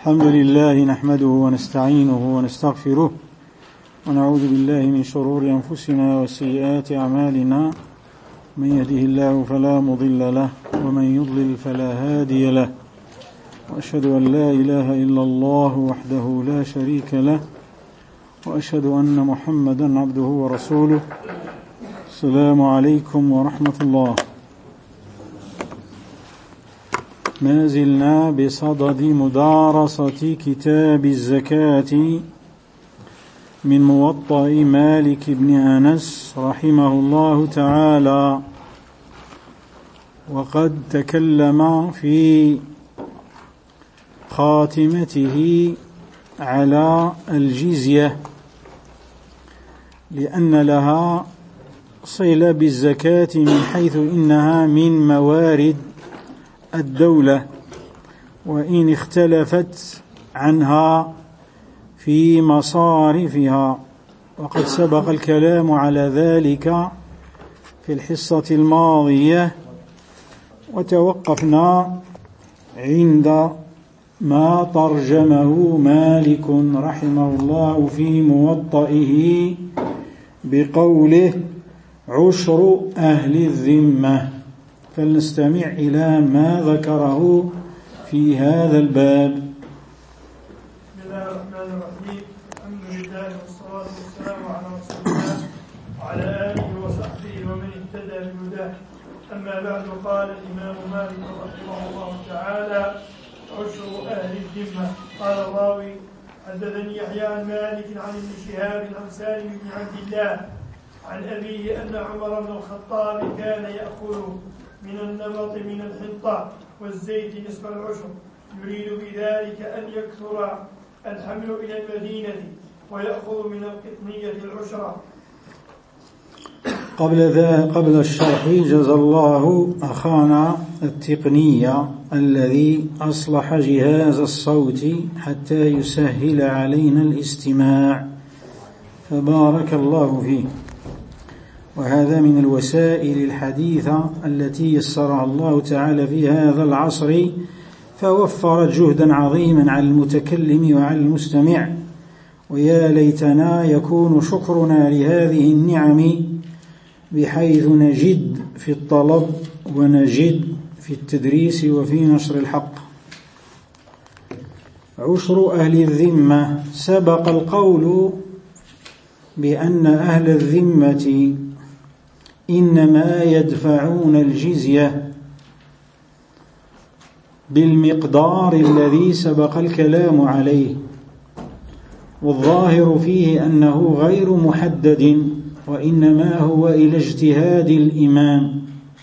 الحمد لله نحمده ونستعينه ونستغفره ونعوذ بالله من شرور أنفسنا وسيئات أعمالنا، من يهده الله فلا مضل له ومن يضلل فلا هادي له، وأشهد أن لا إله إلا الله وحده لا شريك له، وأشهد أن محمدا عبده ورسوله. السلام عليكم ورحمة الله. ما زلنا بصدد مدارسة كتاب الزكاة من موطأ مالك بن أنس رحمه الله تعالى، وقد تكلم في خاتمته على الجزية لأن لها صلة بالزكاة من حيث إنها من موارد الدولة، وإن اختلفت عنها في مصارفها، وقد سبق الكلام على ذلك في الحصة الماضية، وتوقفنا عند ما ترجمه مالك رحمه الله في موطئه بقوله عشر أهل الذمة. فلنستمع إلى ما ذكره في هذا الباب. بسم الله الرحمن الرحيم. الحمد لله والصلاة والسلام على رسول الله وعلى آله وصحبه ومن اهتدى بهداه. أما بعد، قال الإمام مالك رحمه الله تعالى: عشر أهل الذمة. قال الراوي: حدثني يحيى عن مالك عن ابن شهاب عن سالم بن عبد الله عن أبيه أن عمر بن الخطاب كان يأخذ من النبط من الحنطة والزيت نصف العشر، يريد بذلك أن يكثر الحمل إلى المدينة ويأخذ من القطنية العشرة. قبل الشرح جزى الله أخانا التقنية الذي أصلح جهاز الصوت حتى يسهل علينا الاستماع، فبارك الله فيه. وهذا من الوسائل الحديثة التي يسرها الله تعالى في هذا العصر، فوفرت جهدا عظيما على المتكلم وعلى المستمع، ويا ليتنا يكون شكرنا لهذه النعم بحيث نجد في الطلب ونجد في التدريس وفي نشر الحق. عشر أهل الذمة. سبق القول بأن أهل الذمة إنما يدفعون الجزية بالمقدار الذي سبق الكلام عليه، والظاهر فيه أنه غير محدد، وإنما هو إلى اجتهاد الإمام،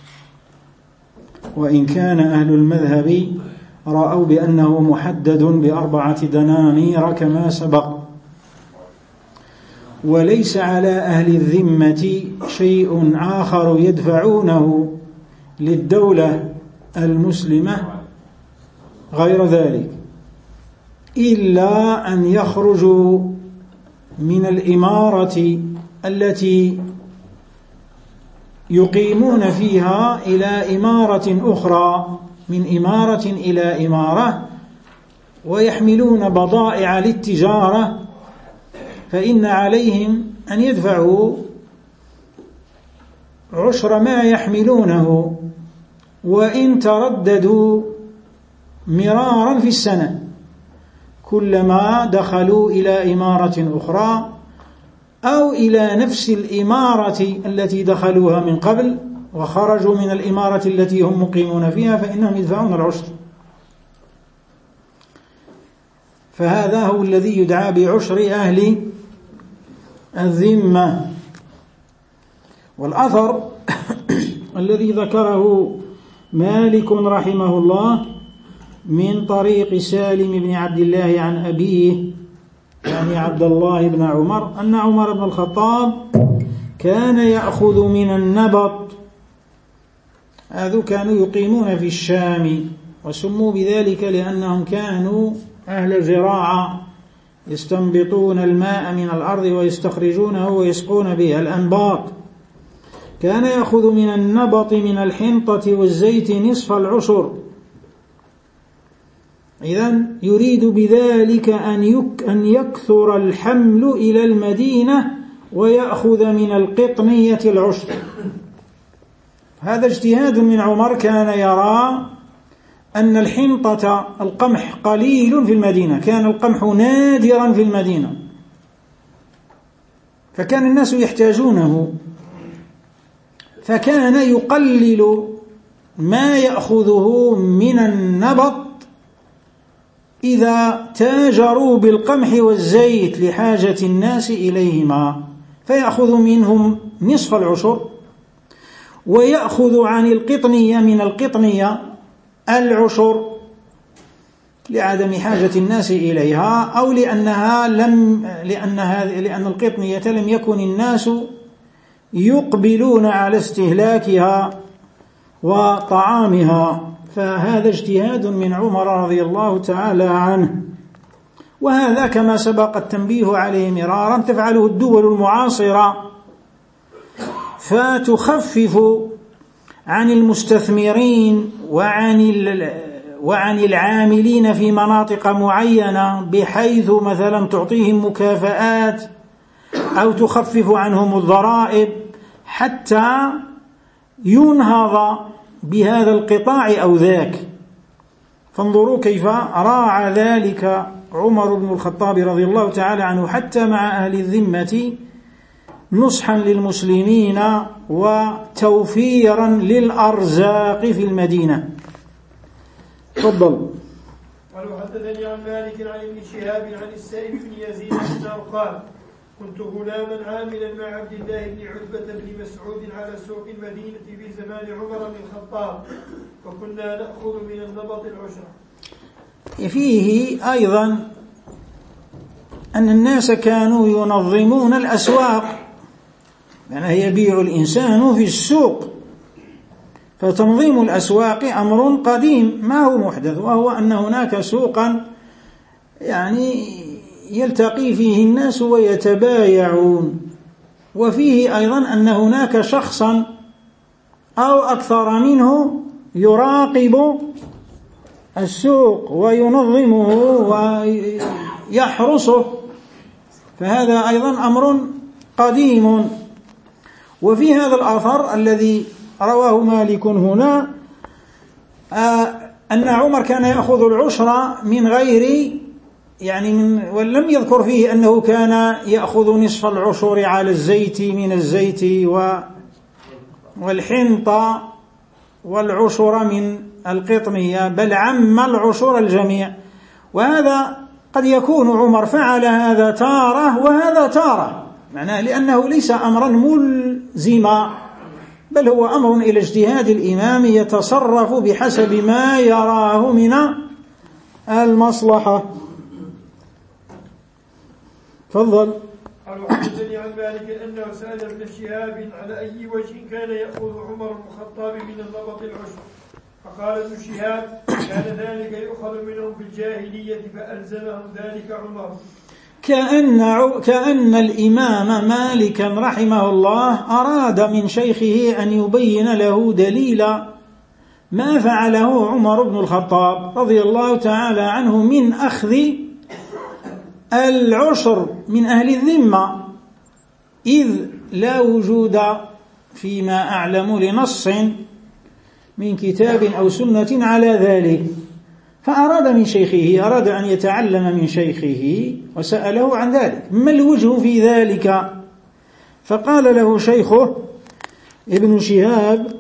وإن كان أهل المذهب رأوا بأنه محدد ب4 دنانير كما سبق. وليس على أهل الذمة شيء آخر يدفعونه للدولة المسلمة غير ذلك، إلا أن يخرجوا من الإمارة التي يقيمون فيها إلى إمارة أخرى، من إمارة إلى إمارة، ويحملون بضائع للتجارة، فإن عليهم أن يدفعوا عشر ما يحملونه، وإن ترددوا مرارا في السنة، كلما دخلوا إلى إمارة أخرى أو إلى نفس الإمارة التي دخلوها من قبل وخرجوا من الإمارة التي هم مقيمون فيها، فإنهم يدفعون العشر. فهذا هو الذي يدعى بعشر أهل الذمة. والأثر الذي ذكره مالك رحمه الله من طريق سالم بن عبد الله عن أبيه، يعني عبد الله بن عمر، أن عمر بن الخطاب كان يأخذ من النبط. هذو كانوا يقيمون في الشام، وسموا بذلك لأنهم كانوا أهل زراعة، يستنبطون الماء من الأرض ويستخرجونه ويسقون به الأنباط. كان يأخذ من النبط من الحنطة والزيت نصف العشر، إذن يريد بذلك أن يكثر الحمل إلى المدينة ويأخذ من القطنية العشر. هذا اجتهاد من عمر، كان يرى أن الحنطة القمح قليل في المدينة، كان القمح نادرا في المدينة، فكان الناس يحتاجونه، فكان يقلل ما يأخذه من النبط إذا تاجروا بالقمح والزيت لحاجة الناس إليهما، فيأخذ منهم نصف العشر، ويأخذ عن القطنية من القطنية العشر لعدم حاجة الناس إليها، أو لأن القطنية لم يكن الناس يقبلون على استهلاكها وطعامها. فهذا اجتهاد من عمر رضي الله تعالى عنه، وهذا كما سبق التنبيه عليه مرارا تفعله الدول المعاصرة، فتخفف عن المستثمرين وعن العاملين في مناطق معينة، بحيث مثلا تعطيهم مكافآت أو تخفف عنهم الضرائب حتى ينهض بهذا القطاع أو ذاك. فانظروا كيف راعى ذلك عمر بن الخطاب رضي الله تعالى عنه حتى مع أهل الذمة، نصحا للمسلمين وتوفيرا للأرزاق في المدينة. تفضل. قالوا حدثني عن مالك عن ابن شهاب عن السائب بن يزيد أنه قال: كنت غلاما عاملا مع عبد الله بن عتبة بن مسعود على سوق المدينة في زمان عمر بن الخطاب، فكنا نأخذ من النبط العشرة. فيه أيضا أن الناس كانوا ينظمون الأسواق، يعني يبيع الإنسان في السوق، فتنظيم الأسواق أمر قديم ما هو محدث، وهو أن هناك سوقا يعني يلتقي فيه الناس ويتبايعون، وفيه أيضا أن هناك شخصا أو أكثر منه يراقب السوق وينظمه ويحرسه، فهذا أيضا أمر قديم. وفي هذا الأثر الذي رواه مالك هنا أن عمر كان يأخذ العشر من غير ولم يذكر فيه أنه كان يأخذ نصف العشر على الزيت من الزيت والحنطة والعشر من القطنية، بل عم العشر الجميع. وهذا قد يكون عمر فعل هذا تارة وهذا تارة، معناه لأنه ليس أمرا ملزما، بل هو أمر إلى اجتهاد الإمام يتصرف بحسب ما يراه من المصلحة. تفضل. قالوا حدثني عن مالك أنه سأل ابن شهاب على أي وجه كان يأخذ عمر بن الخطاب من النبط العشر، فقال ابن شهاب: كان ذلك يؤخذ منهم في الجاهلية فألزمهم ذلك عمر. كأن الإمام مالكا رحمه الله أراد من شيخه أن يبين له دليل ما فعله عمر بن الخطاب رضي الله تعالى عنه من أخذ العشر من أهل الذمة، إذ لا وجود فيما أعلم لنص من كتاب أو سنة على ذلك، فأراد من شيخه، أراد أن يتعلم من شيخه وسأله عن ذلك، ما الوجه في ذلك؟ فقال له شيخه ابن شهاب: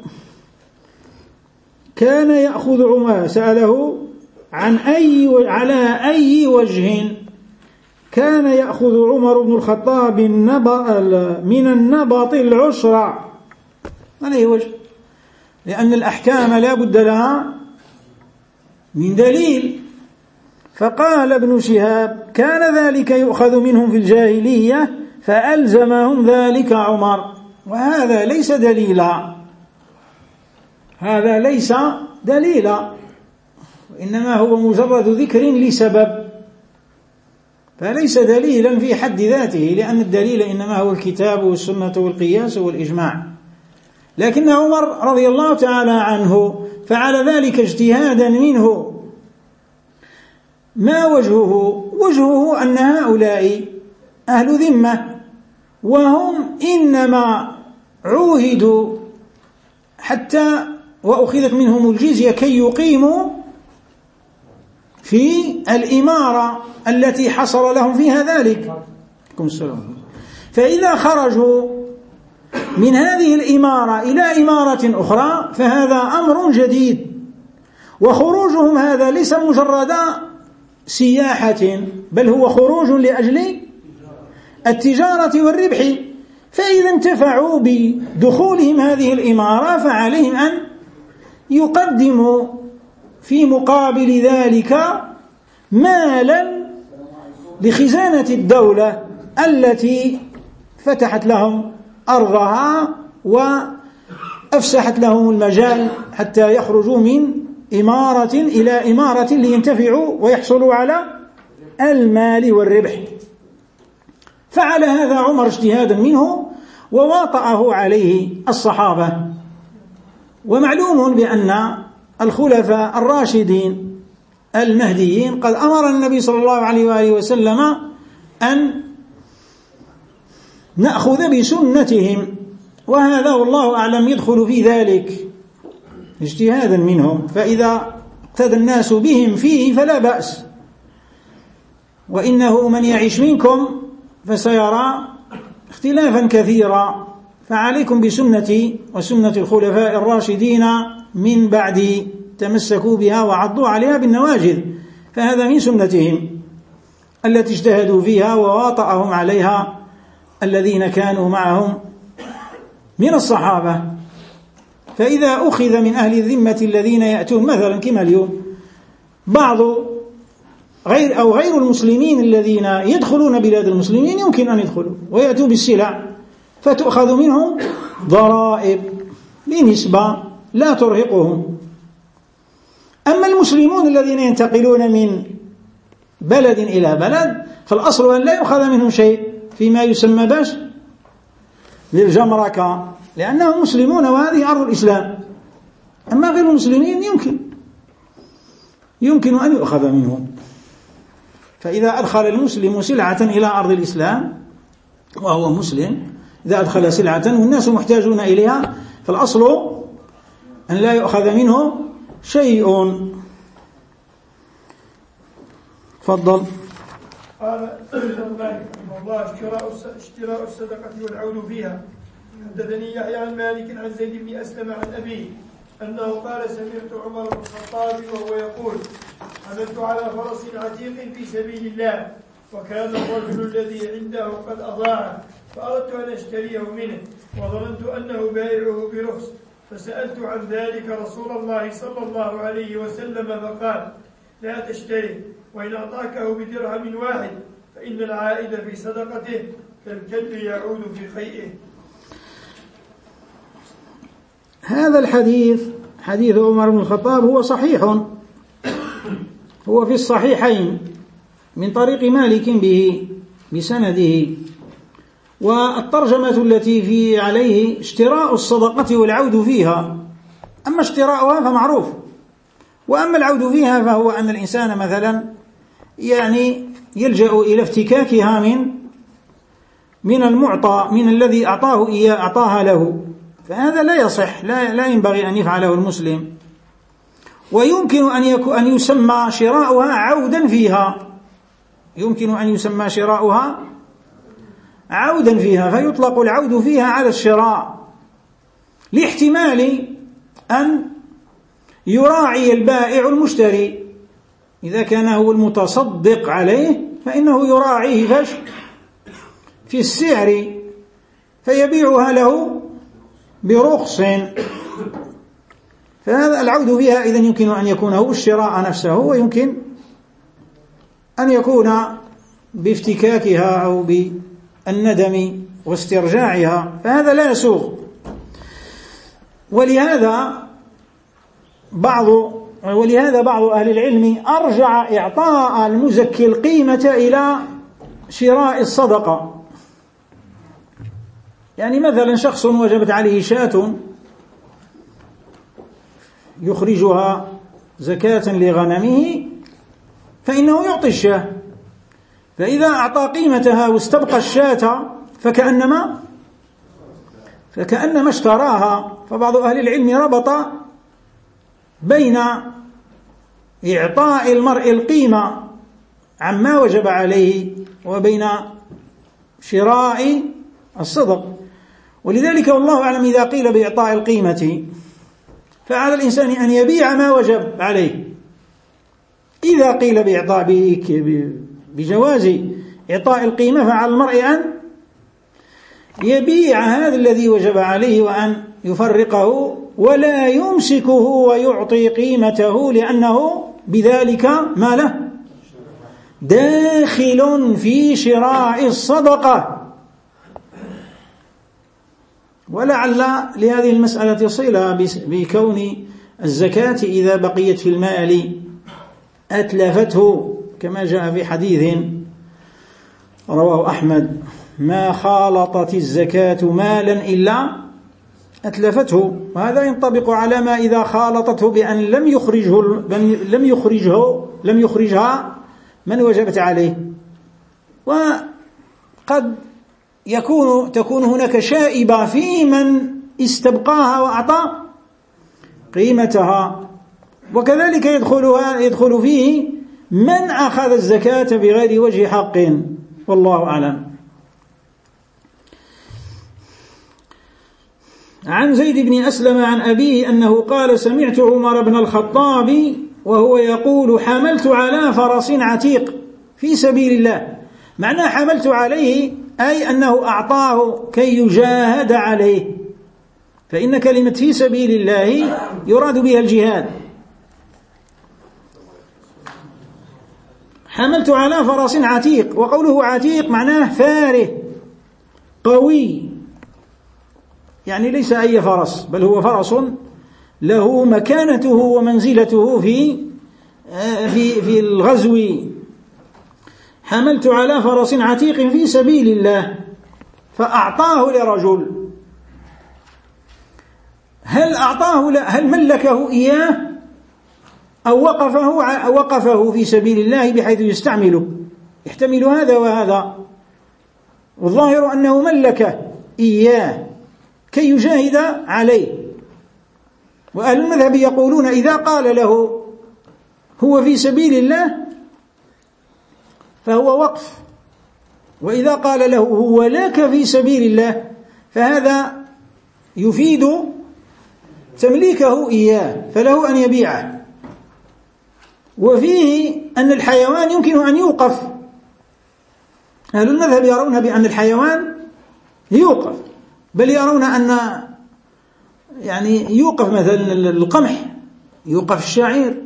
كان يأخذ عمر، سأله على أي وجه كان يأخذ عمر بن الخطاب من النبط العشر، على أي وجه؟ لأن الأحكام لا بد لها من دليل. فقال ابن شهاب: كان ذلك يؤخذ منهم في الجاهلية فألزمهم ذلك عمر. وهذا ليس دليلا، هذا ليس دليلا، وإنما هو مجرد ذكر لسبب، فليس دليلا في حد ذاته، لأن الدليل إنما هو الكتاب والسنة والقياس والإجماع. لكن عمر رضي الله تعالى عنه فعل ذلك اجتهادا منه، ما وجهه؟ وجهه أن هؤلاء أهل ذمة، وهم إنما عوهدوا حتى وأخذت منهم الجزية كي يقيموا في الإمارة التي حصل لهم فيها ذلك. فإذا خرجوا من هذه الإمارة إلى إمارة أخرى فهذا أمر جديد، وخروجهم هذا ليس مجرد سياحة، بل هو خروج لأجل التجارة والربح. فإذا انتفعوا بدخولهم هذه الإمارة فعليهم أن يقدموا في مقابل ذلك مالا لخزانة الدولة التي فتحت لهم أرضها وأفسحت لهم المجال حتى يخرجوا من إمارة إلى إمارة لينتفعوا ويحصلوا على المال والربح. فعل هذا عمر اجتهادا منه وواطأه عليه الصحابة. ومعلوم بأن الخلفاء الراشدين المهديين قد أمر النبي صلى الله عليه وآله وسلم أن نأخذ بسنتهم، وهذا والله أعلم يدخل في ذلك اجتهادا منهم، فإذا اقتدى الناس بهم فيه فلا بأس. وإنه من يعيش منكم فسيرى اختلافا كثيرا، فعليكم بسنتي وسنة الخلفاء الراشدين من بعدي، تمسكوا بها وعضوا عليها بالنواجذ، فهذا من سنتهم التي اجتهدوا فيها وواطأهم عليها الذين كانوا معهم من الصحابة. فإذا أخذ من أهل الذمة الذين يأتون مثلا كما اليوم بعض غير المسلمين الذين يدخلون بلاد المسلمين، يمكن أن يدخلوا ويأتوا بالسلع فتؤخذ منهم ضرائب بنسبة لا ترهقهم. أما المسلمون الذين ينتقلون من بلد إلى بلد فالأصل أن لا يؤخذ منهم شيء فيما يسمى باش للجمركة، لأنهم مسلمون وهذه أرض الإسلام. أما غير المسلمين يمكن أن يؤخذ منهم. فإذا أدخل المسلم سلعة إلى أرض الإسلام وهو مسلم، إذا أدخل سلعة والناس محتاجون إليها فالأصل أن لا يؤخذ منه شيء. تفضل. قال مالك رحمه الله: اشتراء الصدقة والعود فيها. حدثني يحيى عن مالك عن زيد بن أسلم عن أبيه أنه قال: سمعت عمر بن الخطاب وهو يقول: حملت على فرس عتيق في سبيل الله، وكان الرجل الذي عنده قد أضاعه، فأردت أن أشتريه منه، وظننت أنه بايعه برخص، فسألت عن ذلك رسول الله صلى الله عليه وسلم فقال: لا تشتري، وإن أعطاكه بدرهم واحد فإن العائد في صدقته كالكلب يعود في قيئه. هذا الحديث حديث عمر بن الخطاب هو صحيح، هو في الصحيحين من طريق مالك به بسنده. والترجمة التي في عليه اشتراء الصدقة والعود فيها. أما اشتراؤها فمعروف، وأما العود فيها فهو أن الإنسان مثلا يلجأ إلى افتكاكها من المعطى، من الذي أعطاه إياه أعطاها له، فهذا لا يصح، لا ينبغي أن يفعله المسلم. ويمكن أن يسمى شراؤها عودا فيها، يمكن أن يسمى شراؤها عودا فيها، فيطلق العود فيها على الشراء، لاحتمال أن يراعي البائع المشتري، إذا كان هو المتصدق عليه فإنه يراعيه في السعر فيبيعها له برخص. فهذا العود فيها إذن يمكن أن يكون هو الشراء نفسه، ويمكن أن يكون بافتكاكها أو بالندم واسترجاعها، فهذا لا يسوغ. ولهذا بعض أهل العلم أرجع إعطاء المزكي القيمة إلى شراء الصدقة. يعني مثلا شخص وجبت عليه شاة يخرجها زكاة لغنمه، فإنه يعطي الشاة، فإذا أعطى قيمتها واستبقى الشاة فكأنما اشتراها. فبعض أهل العلم ربط بين إعطاء المرء القيمة عما وجب عليه وبين شراء الصدق. ولذلك والله أعلم إذا قيل بإعطاء القيمة فعلى الإنسان أن يبيع ما وجب عليه. إذا قيل بجواز إعطاء القيمة فعلى المرء أن يبيع هذا الذي وجب عليه وأن يفرقه ولا يمسكه ويعطي قيمته، لأنه بذلك ما له داخل في شراء الصدقة. ولعل لهذه المسألة صلة بكون الزكاة إذا بقيت في المال أتلفته، كما جاء في حديث رواه أحمد: ما خالطت الزكاة مالا إلا أتلفته. وهذا ينطبق على ما إذا خالطته بأن لم يخرجها من وجبت عليه. وقد تكون هناك شائبة في من استبقاها وأعطى قيمتها، وكذلك يدخل فيه من أخذ الزكاة بغير وجه حق، والله أعلم. عن زيد بن أسلم عن أبيه أنه قال: سمعت عمر بن الخطاب وهو يقول: حملت على فرس عتيق في سبيل الله. معنى حملت عليه أي أنه أعطاه كي يجاهد عليه، فإن كلمة في سبيل الله يراد بها الجهاد. حملت على فرس عتيق، وقوله عتيق معناه فاره قوي، يعني ليس أي فرس، بل هو فرس له مكانته ومنزلته في الغزو. حملت على فرس عتيق في سبيل الله فأعطاه لرجل. هل ملكه إياه أو وقفه في سبيل الله بحيث يستعمله؟ يحتمل هذا وهذا، والظاهر أنه ملكه إياه كي يجاهد عليه. وأهل المذهب يقولون إذا قال له هو في سبيل الله فهو وقف، وإذا قال له هو لك في سبيل الله فهذا يفيد تمليكه إياه، فله أن يبيعه. وفيه أن الحيوان يمكن أن يوقف. أهل المذهب يرون بأن الحيوان يوقف، بل يرون أن يوقف مثلا القمح، يوقف الشعير.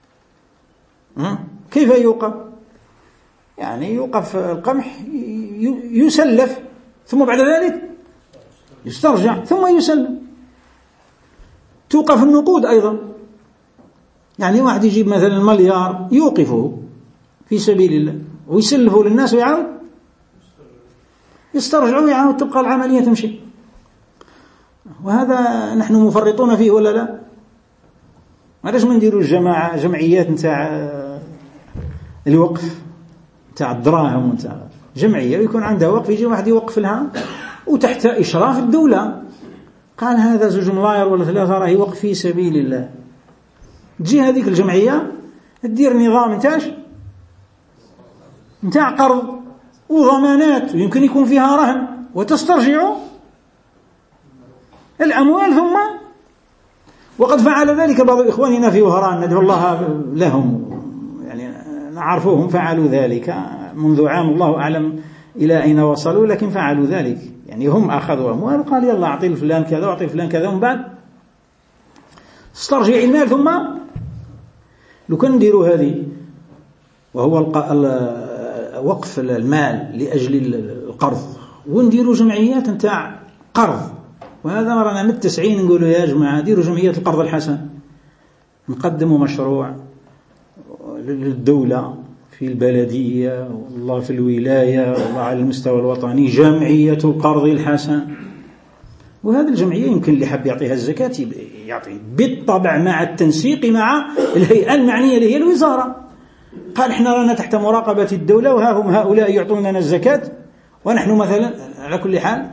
كيف يوقف؟ يوقف القمح يسلف، ثم بعد ذلك يسترجع ثم يسلم. توقف النقود أيضا، واحد يجيب مثلا مليار يوقفه في سبيل الله ويسلفه للناس ويعاود يسترجعوا ويعاود تبقى العملية تمشي. وهذا نحن مفرطون فيه ولا لا؟ علاش ما نديروا جمعيات نتاع الوقف نتاع الدراهم نتاع جمعية ويكون عندها وقف، يجي واحد يوقف لها وتحت إشراف الدولة، قال هذا 2 ملاير ولا 3 راهي وقف في سبيل الله. تجي هذيك الجمعية تدير نظام نتاع قرض وضمانات، ويمكن يكون فيها رهن، وتسترجع الأموال. ثم وقد فعل ذلك بعض إخواننا في وهران، ندعو الله لهم، نعرفوهم، فعلوا ذلك منذ عام، الله أعلم إلى أين وصلوا، لكن فعلوا ذلك. هم أخذوا أموال وقال يلا أعطي لفلان كذا وأعطي لفلان كذا، ومن بعد استرجع المال. ثم لو كان نديروا هذه، وهو وقف المال لأجل القرض، ونديروا جمعيات نتاع قرض. وهذا رانا من 90 نقولوا يا جماعة ديروا جمعية القرض الحسن، نقدموا مشروع للدولة في البلدية والله في الولاية والله على المستوى الوطني، جمعية القرض الحسن. وهذه الجمعية يمكن اللي حب يعطيها الزكاة يعطي بالطبع مع التنسيق مع الهيئة المعنية اللي هي الوزارة. قال إحنا رانا تحت مراقبة الدولة وها هم هؤلاء يعطوننا الزكاة ونحن مثلا على كل حال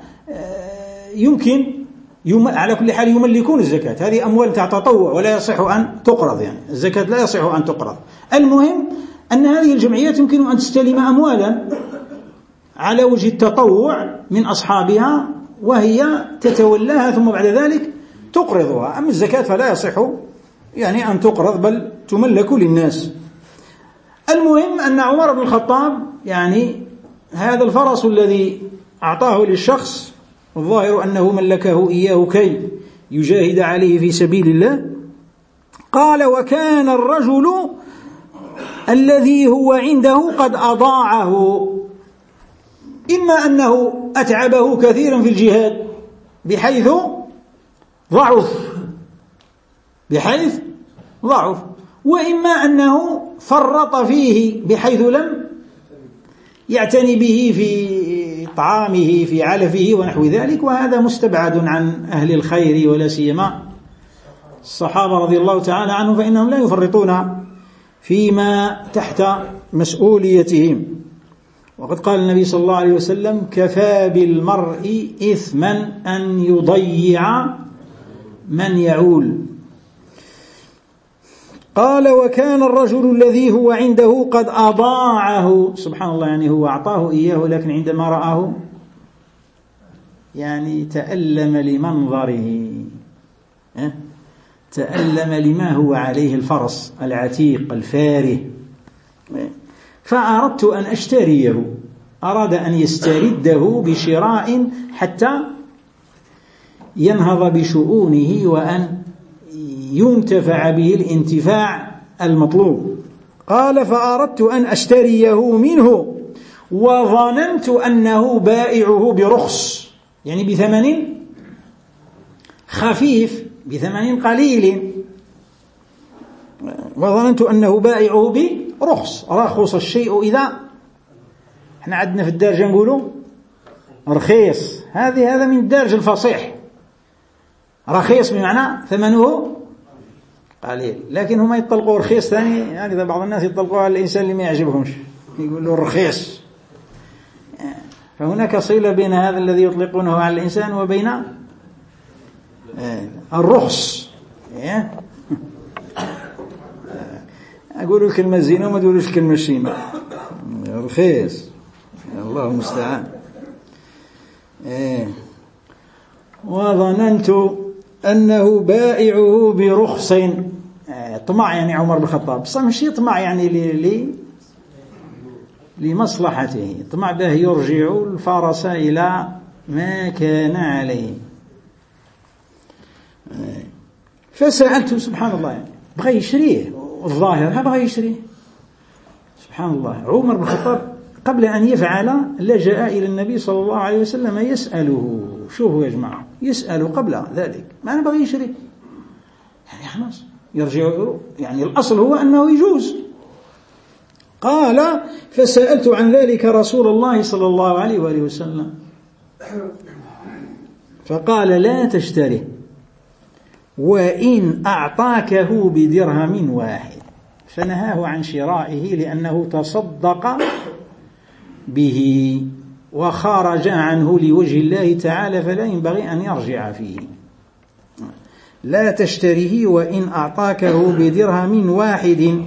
على كل حال يملكون الزكاة. هذه أموال تطوع ولا يصح أن تقرض، يعني الزكاة لا يصح أن تقرض. المهم أن هذه الجمعيات يمكن أن تستلم أموالا على وجه التطوع من أصحابها وهي تتولاها ثم بعد ذلك تقرضها. أما الزكاة فلا يصح يعني أن تقرض بل تملك للناس. المهم أن عمر بن الخطاب يعني هذا الفرس الذي أعطاه للشخص الظاهر أنه ملكه إياه كي يجاهد عليه في سبيل الله. قال وكان الرجل الذي هو عنده قد أضاعه، إما أنه أتعبه كثيرا في الجهاد بحيث ضعف، وإما أنه فرط فيه بحيث لم يعتني به في طعامه في علفه ونحو ذلك، وهذا مستبعد عن أهل الخير ولا سيما الصحابة رضي الله تعالى عنهم، فإنهم لا يفرطون فيما تحت مسؤوليتهم. وقد قال النبي صلى الله عليه وسلم كفى بالمرء إثما أن يضيع من يعول. قال وكان الرجل الذي هو عنده قد أضاعه، سبحان الله، يعني هو أعطاه إياه لكن عندما رآه يعني تألم لمنظره، تألم لما هو عليه الفرس العتيق الفاره، فأردت أن أشتريه. أراد أن يسترده بشراء حتى ينهض بشؤونه وأن ينتفع به الانتفاع المطلوب. قال فأردت أن أشتريه منه وظننت أنه بائعه برخص، يعني بثمن خفيف، بثمن قليل، وظننت أنه بائعه برخص. رخص الشيء إذا احنا عندنا في الدارجة نقولوا رخيص، هذا من الدارج الفصيح. رخيص بمعنى ثمنه قليل، لكن هم يطلقوا رخيص ثاني، يعني إذا بعض الناس يطلقوا على الإنسان اللي ما يعجبهمش يقولوا رخيص. فهناك صلة بين هذا الذي يطلقونه على الإنسان وبين الرخص. أقولوا الكلمة الزينة وما تقولوش الكلمة الشيمة، رخيص، الله المستعان. وظننت أنه بائعه برخص، طمع يعني عمر بن الخطاب، بس مش يطمع يعني لمصلحته، طمع به يرجع الفرس إلى ما كان عليه. فسألته سبحان الله، يعني بغى يشريه، الظاهر بغى يشريه. سبحان الله، عمر بن الخطاب قبل أن يفعل لجأ إلى النبي صلى الله عليه وسلم يسأله. شوفوا يا جماعة، يسأل قبل ذلك، ما أنا بغى يشري، يعني خلاص يرجع، يعني الأصل هو أنه يجوز. قال فسألت عن ذلك رسول الله صلى الله عليه وآله وسلم فقال لا تشتره وإن أعطاكه بدرهم واحد، فنهاه عن شرائه لأنه تصدق به وخرج عنه لوجه الله تعالى، فلا ينبغي أن يرجع فيه. لا تشتريه وإن أعطاكه بدرهم واحد،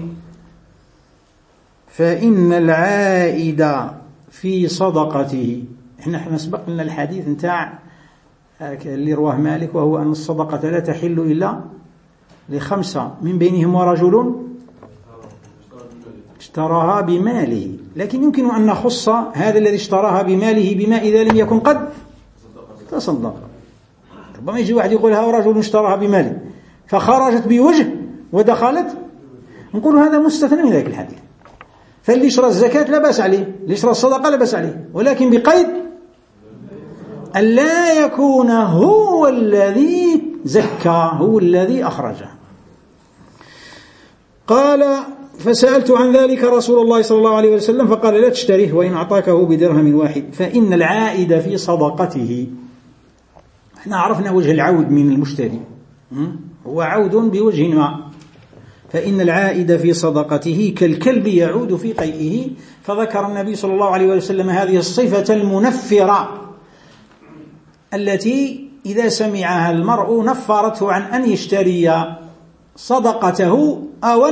فإن العائد في صدقته. احنا سبق لنا الحديث نتاع اللي رواه مالك، وهو أن الصدقة لا تحل إلا لخمسة من بينهم ورجل اشتراها بماله، لكن يمكن أن نخص هذا الذي اشتراها بماله بما إذا لم يكن قد تصدق. ربما يجي واحد يقول ها رجل اشتراها بماله فخرجت بوجه ودخلت، نقول هذا مستثنى من ذلك الحديث. فاللي يشترى الزكاة لا بأس عليه، اللي يشترى الصدقة لا بأس عليه، ولكن بقيد أن لا يكون هو الذي زكى، هو الذي أخرجه. قال فسألت عن ذلك رسول الله صلى الله عليه وسلم فقال لا تشتريه وإن أعطاكه بدرهم واحد، فإن العائد في صدقته. احنا عرفنا وجه العود من المشتري، هو عود بوجه ما، فإن العائد في صدقته كالكلب يعود في قيئه. فذكر النبي صلى الله عليه وسلم هذه الصفة المنفرة التي إذا سمعها المرء نفرته عن أن يشتري صدقته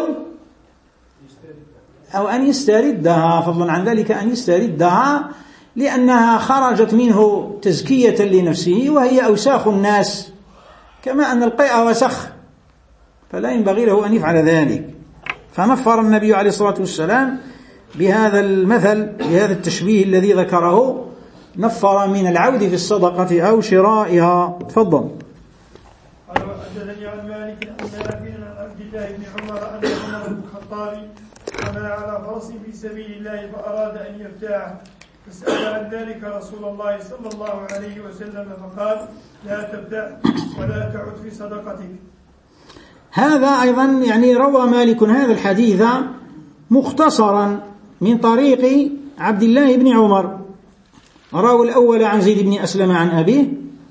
أو أن يستردها، فضلا عن ذلك أن يستردها، لأنها خرجت منه تزكية لنفسه، وهي أوساخ الناس كما أن القيء وسخ، فلا ينبغي له أن يفعل ذلك. فنفر النبي عليه الصلاة والسلام بهذا المثل، بهذا التشبيه الذي ذكره، نفر من العود في الصدقة أو شرائها. تفضل. قال وحدثني عن مالك عن نافع عن عبد الله بن عمر أن عمر بن الخطاب حمل على فرس في سبيل الله فأراد أن يبتاعه، فسأل عن ذلك رسول الله صلى الله عليه وسلم فقال لا تبتع ولا تعد في صدقتك. هذا أيضا يعني روى مالك هذا الحديث مختصرا من طريق عبد الله بن عمر، روى الأول عن زيد بن أسلم عن أبيه،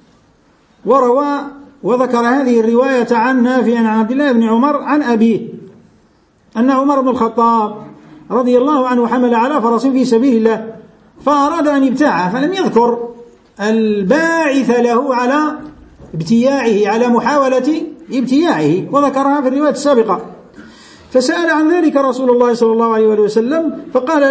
وذكر هذه الرواية عن نافع عن عبد الله بن عمر عن أبيه أن عمر بن الخطاب رضي الله عنه حمل على فرس في سبيل الله فأراد أن يبتاعه، فلم يذكر الباعث له على ابتياعه، على محاولة ابتياعه، وذكرها في الرواية السابقة. فسأل عن ذلك رسول الله صلى الله عليه وسلم فقال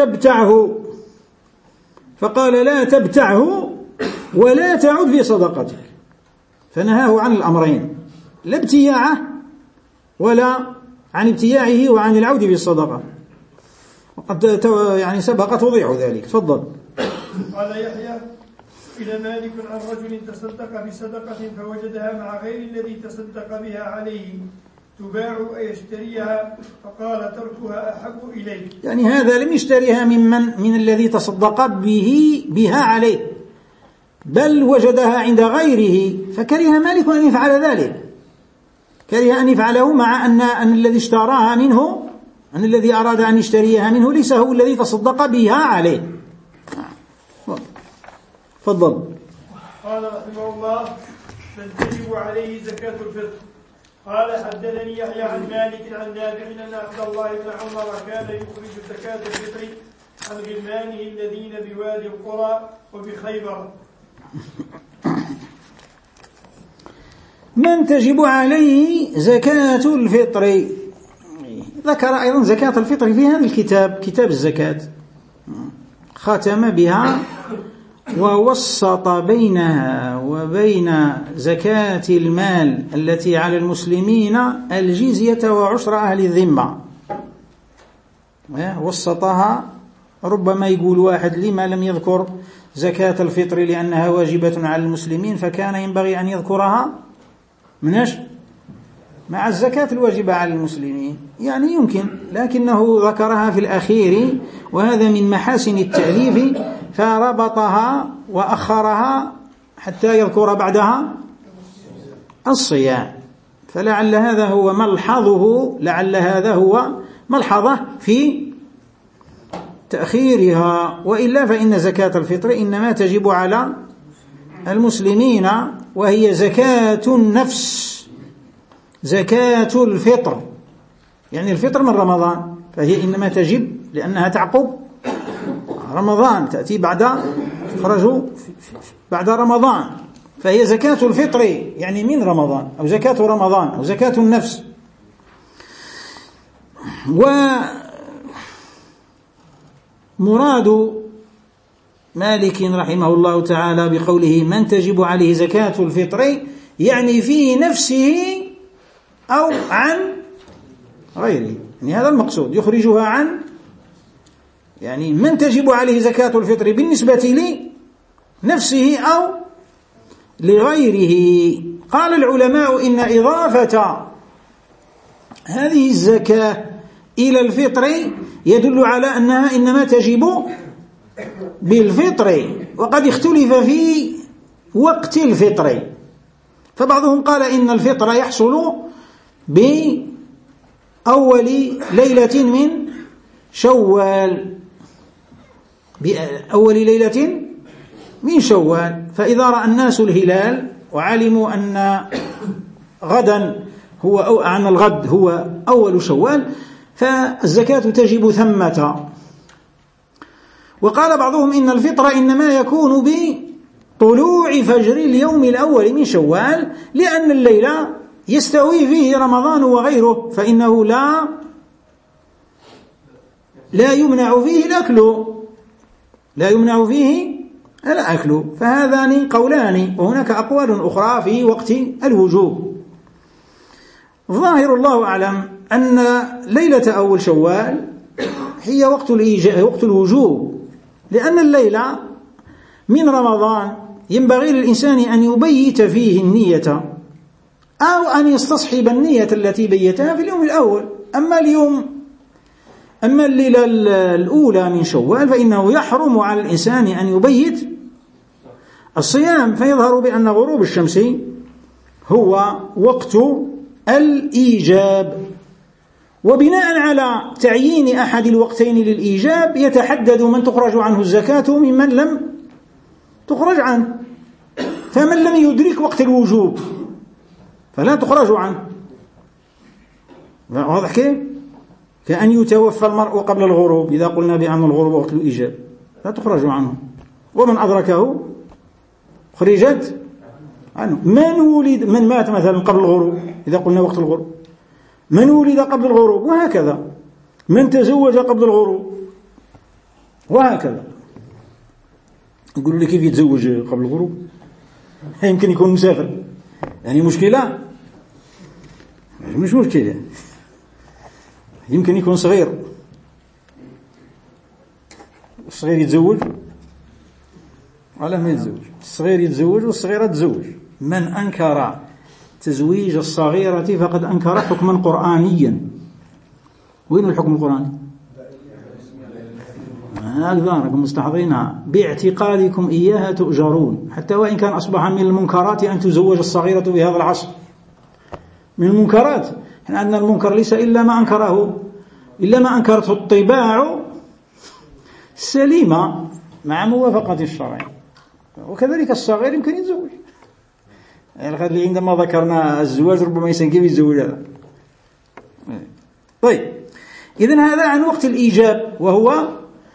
لا تبتعه ولا تعد في صدقتك، فنهاه عن الأمرين، لا ابتياعه ولا عن ابتياعه وعن العود في الصدقة، وقد يعني سبق توضيح ذلك. تفضل. قال يحيى إلى مالك عن رجل تصدق بصدقة فوجدها مع غير الذي تصدق بها عليه تباع أيشتريها، فقال تركها أحب إليه. يعني هذا لم يشتريها من الذي تصدق بها عليه، بل وجدها عند غيره، فكره مالك أن يفعل ذلك، كره أن يفعله، مع أن الذي اشتراها منه، أن الذي أراد أن يشتريها منه ليس هو الذي تصدق بها عليه. فضل. قال رحمه الله من تجب عليه زكاة الفطر. قال حدثني يحيى عن مالك عن نافع أن عبد الله بن عمر كان يخرج زكاة الفطر عن غلمانه الذين بوادي القرى وبخيبر. من تجب عليه زكاة الفطر. ذكر أيضا زكاة الفطر في هذا الكتاب، كتاب الزكاة، ختم بها ووسط بينها وبين زكاة المال التي على المسلمين الجزية وعشر أهل الذمة، وسطها. ربما يقول واحد لما لم يذكر زكاة الفطر لأنها واجبة على المسلمين، فكان ينبغي أن يذكرها مع الزكاة الواجبة على المسلمين، يعني يمكن، لكنه ذكرها في الأخير، وهذا من محاسن التأليف، فربطها وأخرها حتى يذكر بعدها الصيام. فلعل هذا هو ملحظه، لعل هذا هو ملحظه في تأخيرها، وإلا فإن زكاة الفطر إنما تجب على المسلمين، وهي زكاة النفس، زكاة الفطر، يعني الفطر من رمضان، فهي إنما تجب لأنها تعقب رمضان، تأتي تخرج بعد رمضان، فهي زكاة الفطر يعني من رمضان، أو زكاة رمضان، أو زكاة النفس. ومراد مالك رحمه الله تعالى بقوله من تجب عليه زكاة الفطر يعني في نفسه أو عن غيره، يعني هذا المقصود، يخرجها عن، يعني من تجب عليه زكاة الفطر بالنسبة لنفسه أو لغيره. قال العلماء إن إضافة هذه الزكاة إلى الفطر يدل على أنها إنما تجب بالفطر، وقد اختلف في وقت الفطر، فبعضهم قال إن الفطر يحصل بأول ليلة من شوال، بأول ليلة من شوال، فإذا رأى الناس الهلال وعلموا أن غدا هو عن الغد هو أول شوال، فالزكاة تجب ثمة. وقال بعضهم إن الفطر إنما يكون بطلوع فجر اليوم الأول من شوال، لأن الليل يستوي فيه رمضان وغيره، فإنه لا يمنع فيه الأكل. فهذان قولان، وهناك أقوال أخرى في وقت الوجوب. ظاهر الله أعلم أن ليلة أول شوال هي وقت الوجوب، لأن الليلة من رمضان ينبغي للإنسان أن يبيت فيه النية أو أن يستصحب النية التي بيتها في اليوم الأول. أما الليلة الأولى من شوال فإنه يحرم على الإنسان أن يبيت الصيام، فيظهر بأن غروب الشمس هو وقت الإيجاب. وبناء على تعيين أحد الوقتين للإيجاب يتحدد من تخرج عنه الزكاة ممن لم تخرج عنه. فمن لم يدرك وقت الوجوب فلا تخرج عنه. واضح كيف؟ كأن يتوفى المرء قبل الغروب، إذا قلنا بأن الغروب وقت الإيجاب لا تخرج عنه، ومن أدركه خرجت عنه. من مات مثلا قبل الغروب، إذا قلنا وقت الغروب، من ولد قبل الغروب، وهكذا من تزوج قبل الغروب، وهكذا. يقولوا لي كيف يتزوج قبل الغروب؟ يمكن يكون مسافر، يعني مشكلة؟ مش مشكلة، يمكن يكون صغير. الصغير يتزوج ولا ما يتزوج؟ الصغير يتزوج والصغيرة تتزوج. من أنكر تزويج الصغيرة فقد أنكر حكما قرآنيا. وين الحكم القرآني؟ أكثركم مستحضرينها. باعتقادكم إياها تؤجرون، حتى وإن كان أصبح من المنكرات أن تزوج الصغيرة بهذا العصر. من المنكرات، أن المنكر ليس إلا ما أنكرته الطباع السليمة مع موافقة الشرع. وكذلك الصغير يمكن يتزوج. اللي عندما ذكرنا الزواج ربما يسأل كيف يتزوج هذا. طيب، إذن هذا عن وقت الإيجاب، وهو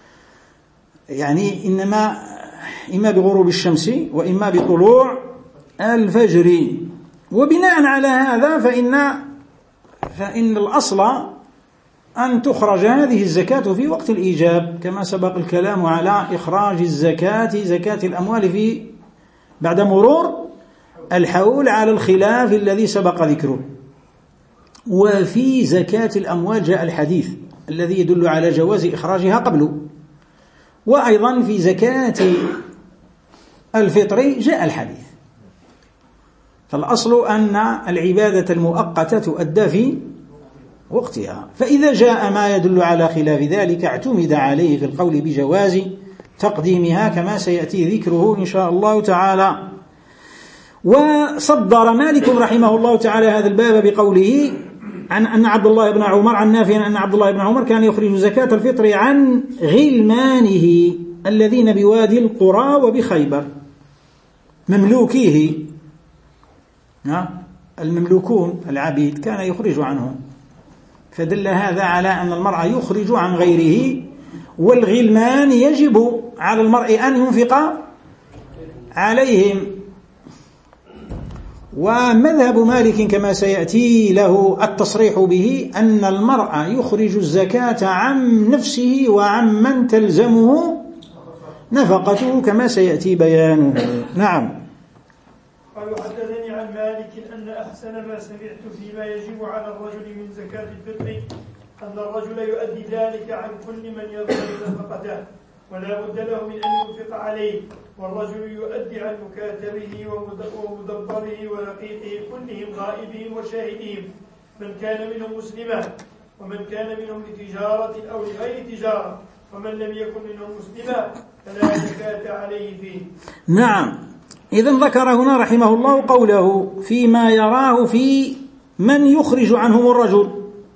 يعني إما بغروب الشمس وإما بطلوع الفجر. وبناء على هذا فإن الأصل أن تخرج هذه الزكاة في وقت الإيجاب، كما سبق الكلام على إخراج زكاة الأموال بعد مرور الحول على الخلاف الذي سبق ذكره. وفي زكاة الأموال جاء الحديث الذي يدل على جواز إخراجها قبله، وأيضا في زكاة الفطر جاء الحديث. فالأصل أن العبادة المؤقتة تؤدى في وقتها، فإذا جاء ما يدل على خلاف ذلك اعتمد عليه في القول بجواز تقديمها، كما سيأتي ذكره إن شاء الله تعالى. وصدر مالك رحمه الله تعالى هذا الباب بقوله عن أن عبد الله بن عمر عن نافع أن عبد الله بن عمر كان يخرج زكاة الفطر عن غلمانه الذين بوادي القرى وبخيبر، مملوكيه، المملوكون العبيد كان يخرج عنهم. فدل هذا على أن المرء يخرج عن غيره، والغلمان يجب على المرء أن ينفق عليهم. ومذهب مالك كما سيأتي له التصريح به أن المرء يخرج الزكاة عن نفسه وعن من تلزمه نفقته، كما سيأتي بيانه. نعم. قالوا حدثني عن مالك أن أحسن ما سمعت فيما يجب على الرجل من زكاة الفطر أن الرجل يؤدي ذلك عن كل من يظهر نفقته ولا بد له من أن ينفق عليه، والرجل يؤدي عن مكاتبه ومدبره ورقيقه كلهم غائبهم وشاهدهم، من كان منهم مسلما ومن كان منهم لتجارة أو لغير تجارة، ومن لم يكن منهم مسلما فلا زكاة عليه فيه. نعم. إذن ذكر هنا رحمه الله قوله فيما يراه في من يخرج عنهم الرجل.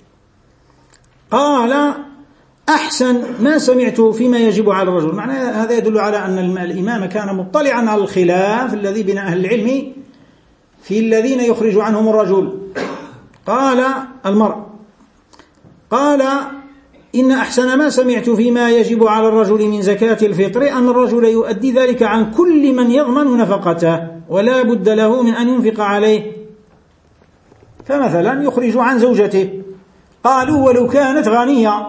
قال أحسن ما سمعت فيما يجب على الرجل، معنى هذا يدل على أن الإمام كان مطلعا على الخلاف الذي بين أهل العلم في الذين يخرج عنهم الرجل. قال المرء قال إن أحسن ما سمعت فيما يجب على الرجل من زكاة الفطر أن الرجل يؤدي ذلك عن كل من يضمن نفقته ولا بد له من أن ينفق عليه. فمثلا يخرج عن زوجته، قالوا ولو كانت غنية،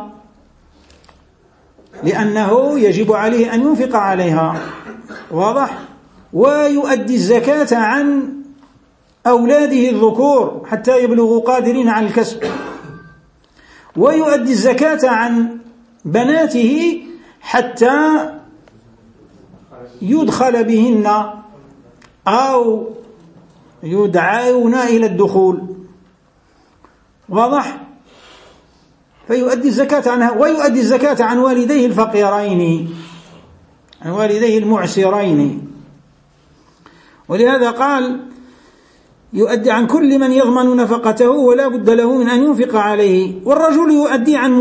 لأنه يجب عليه أن ينفق عليها، واضح؟ ويؤدي الزكاة عن أولاده الذكور حتى يبلغوا قادرين على الكسب، ويؤدي الزكاة عن بناته حتى يدخل بهن أو يدعون إلى الدخول، واضح؟ فيؤدي الزكاة عنها، ويؤدي الزكاة عن والديه الفقيرين، عن والديه المعسرين. ولهذا قال يؤدي عن كل من يضمن نفقته ولا بد له من أن ينفق عليه. والرجل يؤدي عن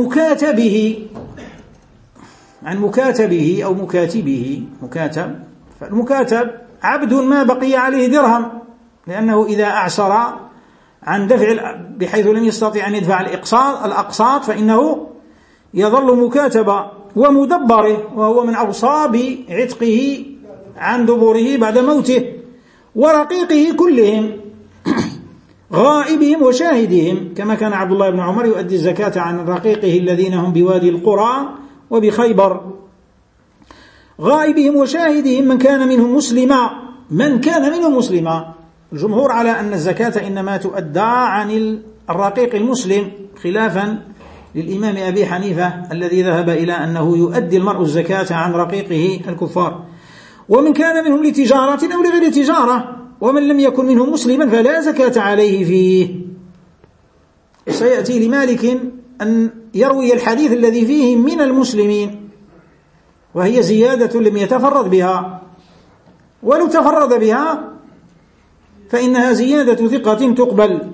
مكاتبه أو مكاتبه. فالمكاتب عبد ما بقي عليه درهم، لأنه إذا أعسر عن دفع بحيث لم يستطيع أن يدفع الأقساط فإنه يظل مكاتبا، ومدبره وهو من أوصاب عتقه عن دبره بعد موته، ورقيقه كلهم، غائبهم وشاهدهم، كما كان عبد الله بن عمر يؤدي الزكاة عن رقيقه الذين هم بوادي القرى وبخيبر، غائبهم وشاهدهم من كان منهم مسلما. الجمهور على أن الزكاة إنما تؤدى عن الرقيق المسلم، خلافا للإمام أبي حنيفة الذي ذهب إلى أنه يؤدي المرء الزكاة عن رقيقه الكفار، ومن كان منهم لتجارة أو لغير تجارة، ومن لم يكن منهم مسلما فلا زكاة عليه فيه. سيأتي لمالك أن يروي الحديث الذي فيه من المسلمين، وهي زيادة لم يتفرد بها، ولو تفرد بها فإنها زيادة ثقة تقبل.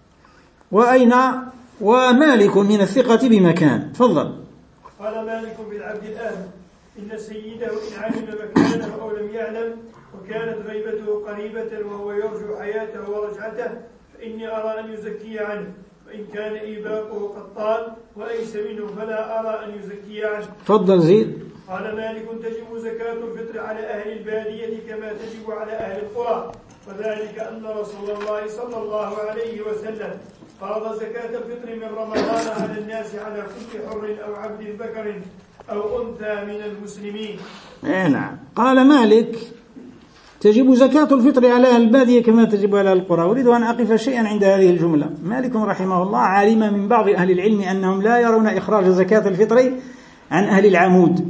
ومالك من الثقة بمكان. تفضل. قال مالك بالعبد الآن إن سيده إن علم مكانه أو لم يعلم وكانت غيبته قريبة وهو يرجو حياته ورجعته فإني أرى أن يزكي عنه، وإن كان إيباقه قد طال وأيس منه فلا أرى أن يزكي عنه. تفضل زيد. قال مالك تجب زكاة الفطر على أهل البادية كما تجب على أهل القرى، وذلك أن رسول الله صلى الله عليه وسلم فرض زكاة الفطر من رمضان على الناس على كل حر أو عبد ذكر أو أنثى من المسلمين. نعم. قال مالك تجب زكاة الفطر على أهل البادية كما تجب على القرى. أريد أن أقف شيئا عند هذه الجملة. مالك رحمه الله علم من بعض أهل العلم أنهم لا يرون إخراج زكاة الفطر عن أهل العمود،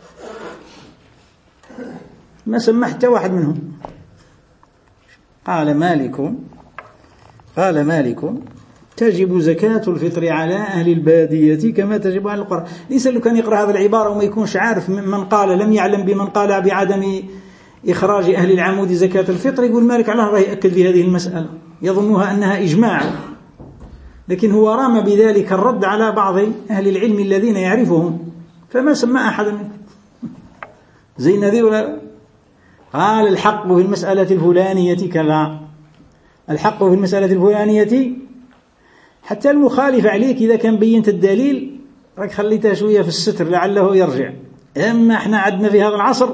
ما سمى حتى واحد منهم. قال مالك تجب زكاة الفطر على أهل البادية كما تجب على القرى. الإنسان لو كان يقرأ هذه العبارة وما يكونش عارف من قال لم يعلم بمن قال بعدم إخراج أهل العمود زكاة الفطر، يقول مالك على الله يأكد بهذه المسألة، يظنها أنها إجماع، لكن هو رام بذلك الرد على بعض أهل العلم الذين يعرفهم، فما سمى أحد منهم زي نذير. قال الحق في المسألة الفلانية كذا، الحق في المسألة الفلانية، حتى المخالف عليك إذا كان بينت الدليل راك خليتها شوية في الستر لعله يرجع. أما احنا عدنا في هذا العصر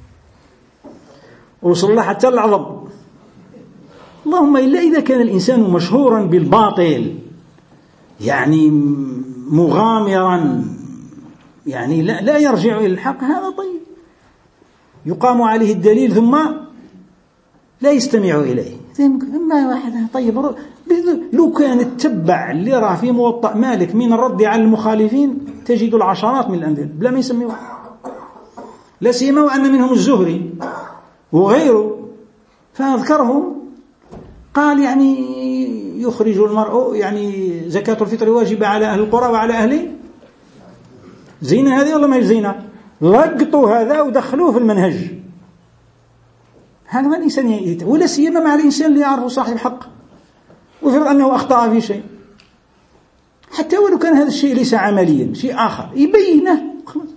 وصل حتى العظم، اللهم إلا إذا كان الإنسان مشهورا بالباطل، يعني مغامرا، يعني لا يرجع إلى الحق، هذا طيب يقام عليه الدليل ثم لا يستمع إليه. ما واحد طيب لو كان اتبع اللي راه في موطأ مالك من الرد على المخالفين تجد العشرات من الأمثلة بلا ما يسميه، لا سيما وأن منهم الزهري وغيره، فأذكرهم قال يعني يخرج المرء يعني زكاة الفطر واجبة على أهل القرى وعلى أهل زينة. هذه والله ما هي زينة، لقطوا هذا ودخلوه في المنهج. هذا ما الإنسان ولا سيما مع الإنسان اللي يعرف صاحب حق ويفرض أنه أخطأ في شيء، حتى ولو كان هذا الشيء ليس عمليا، شيء آخر يبينه.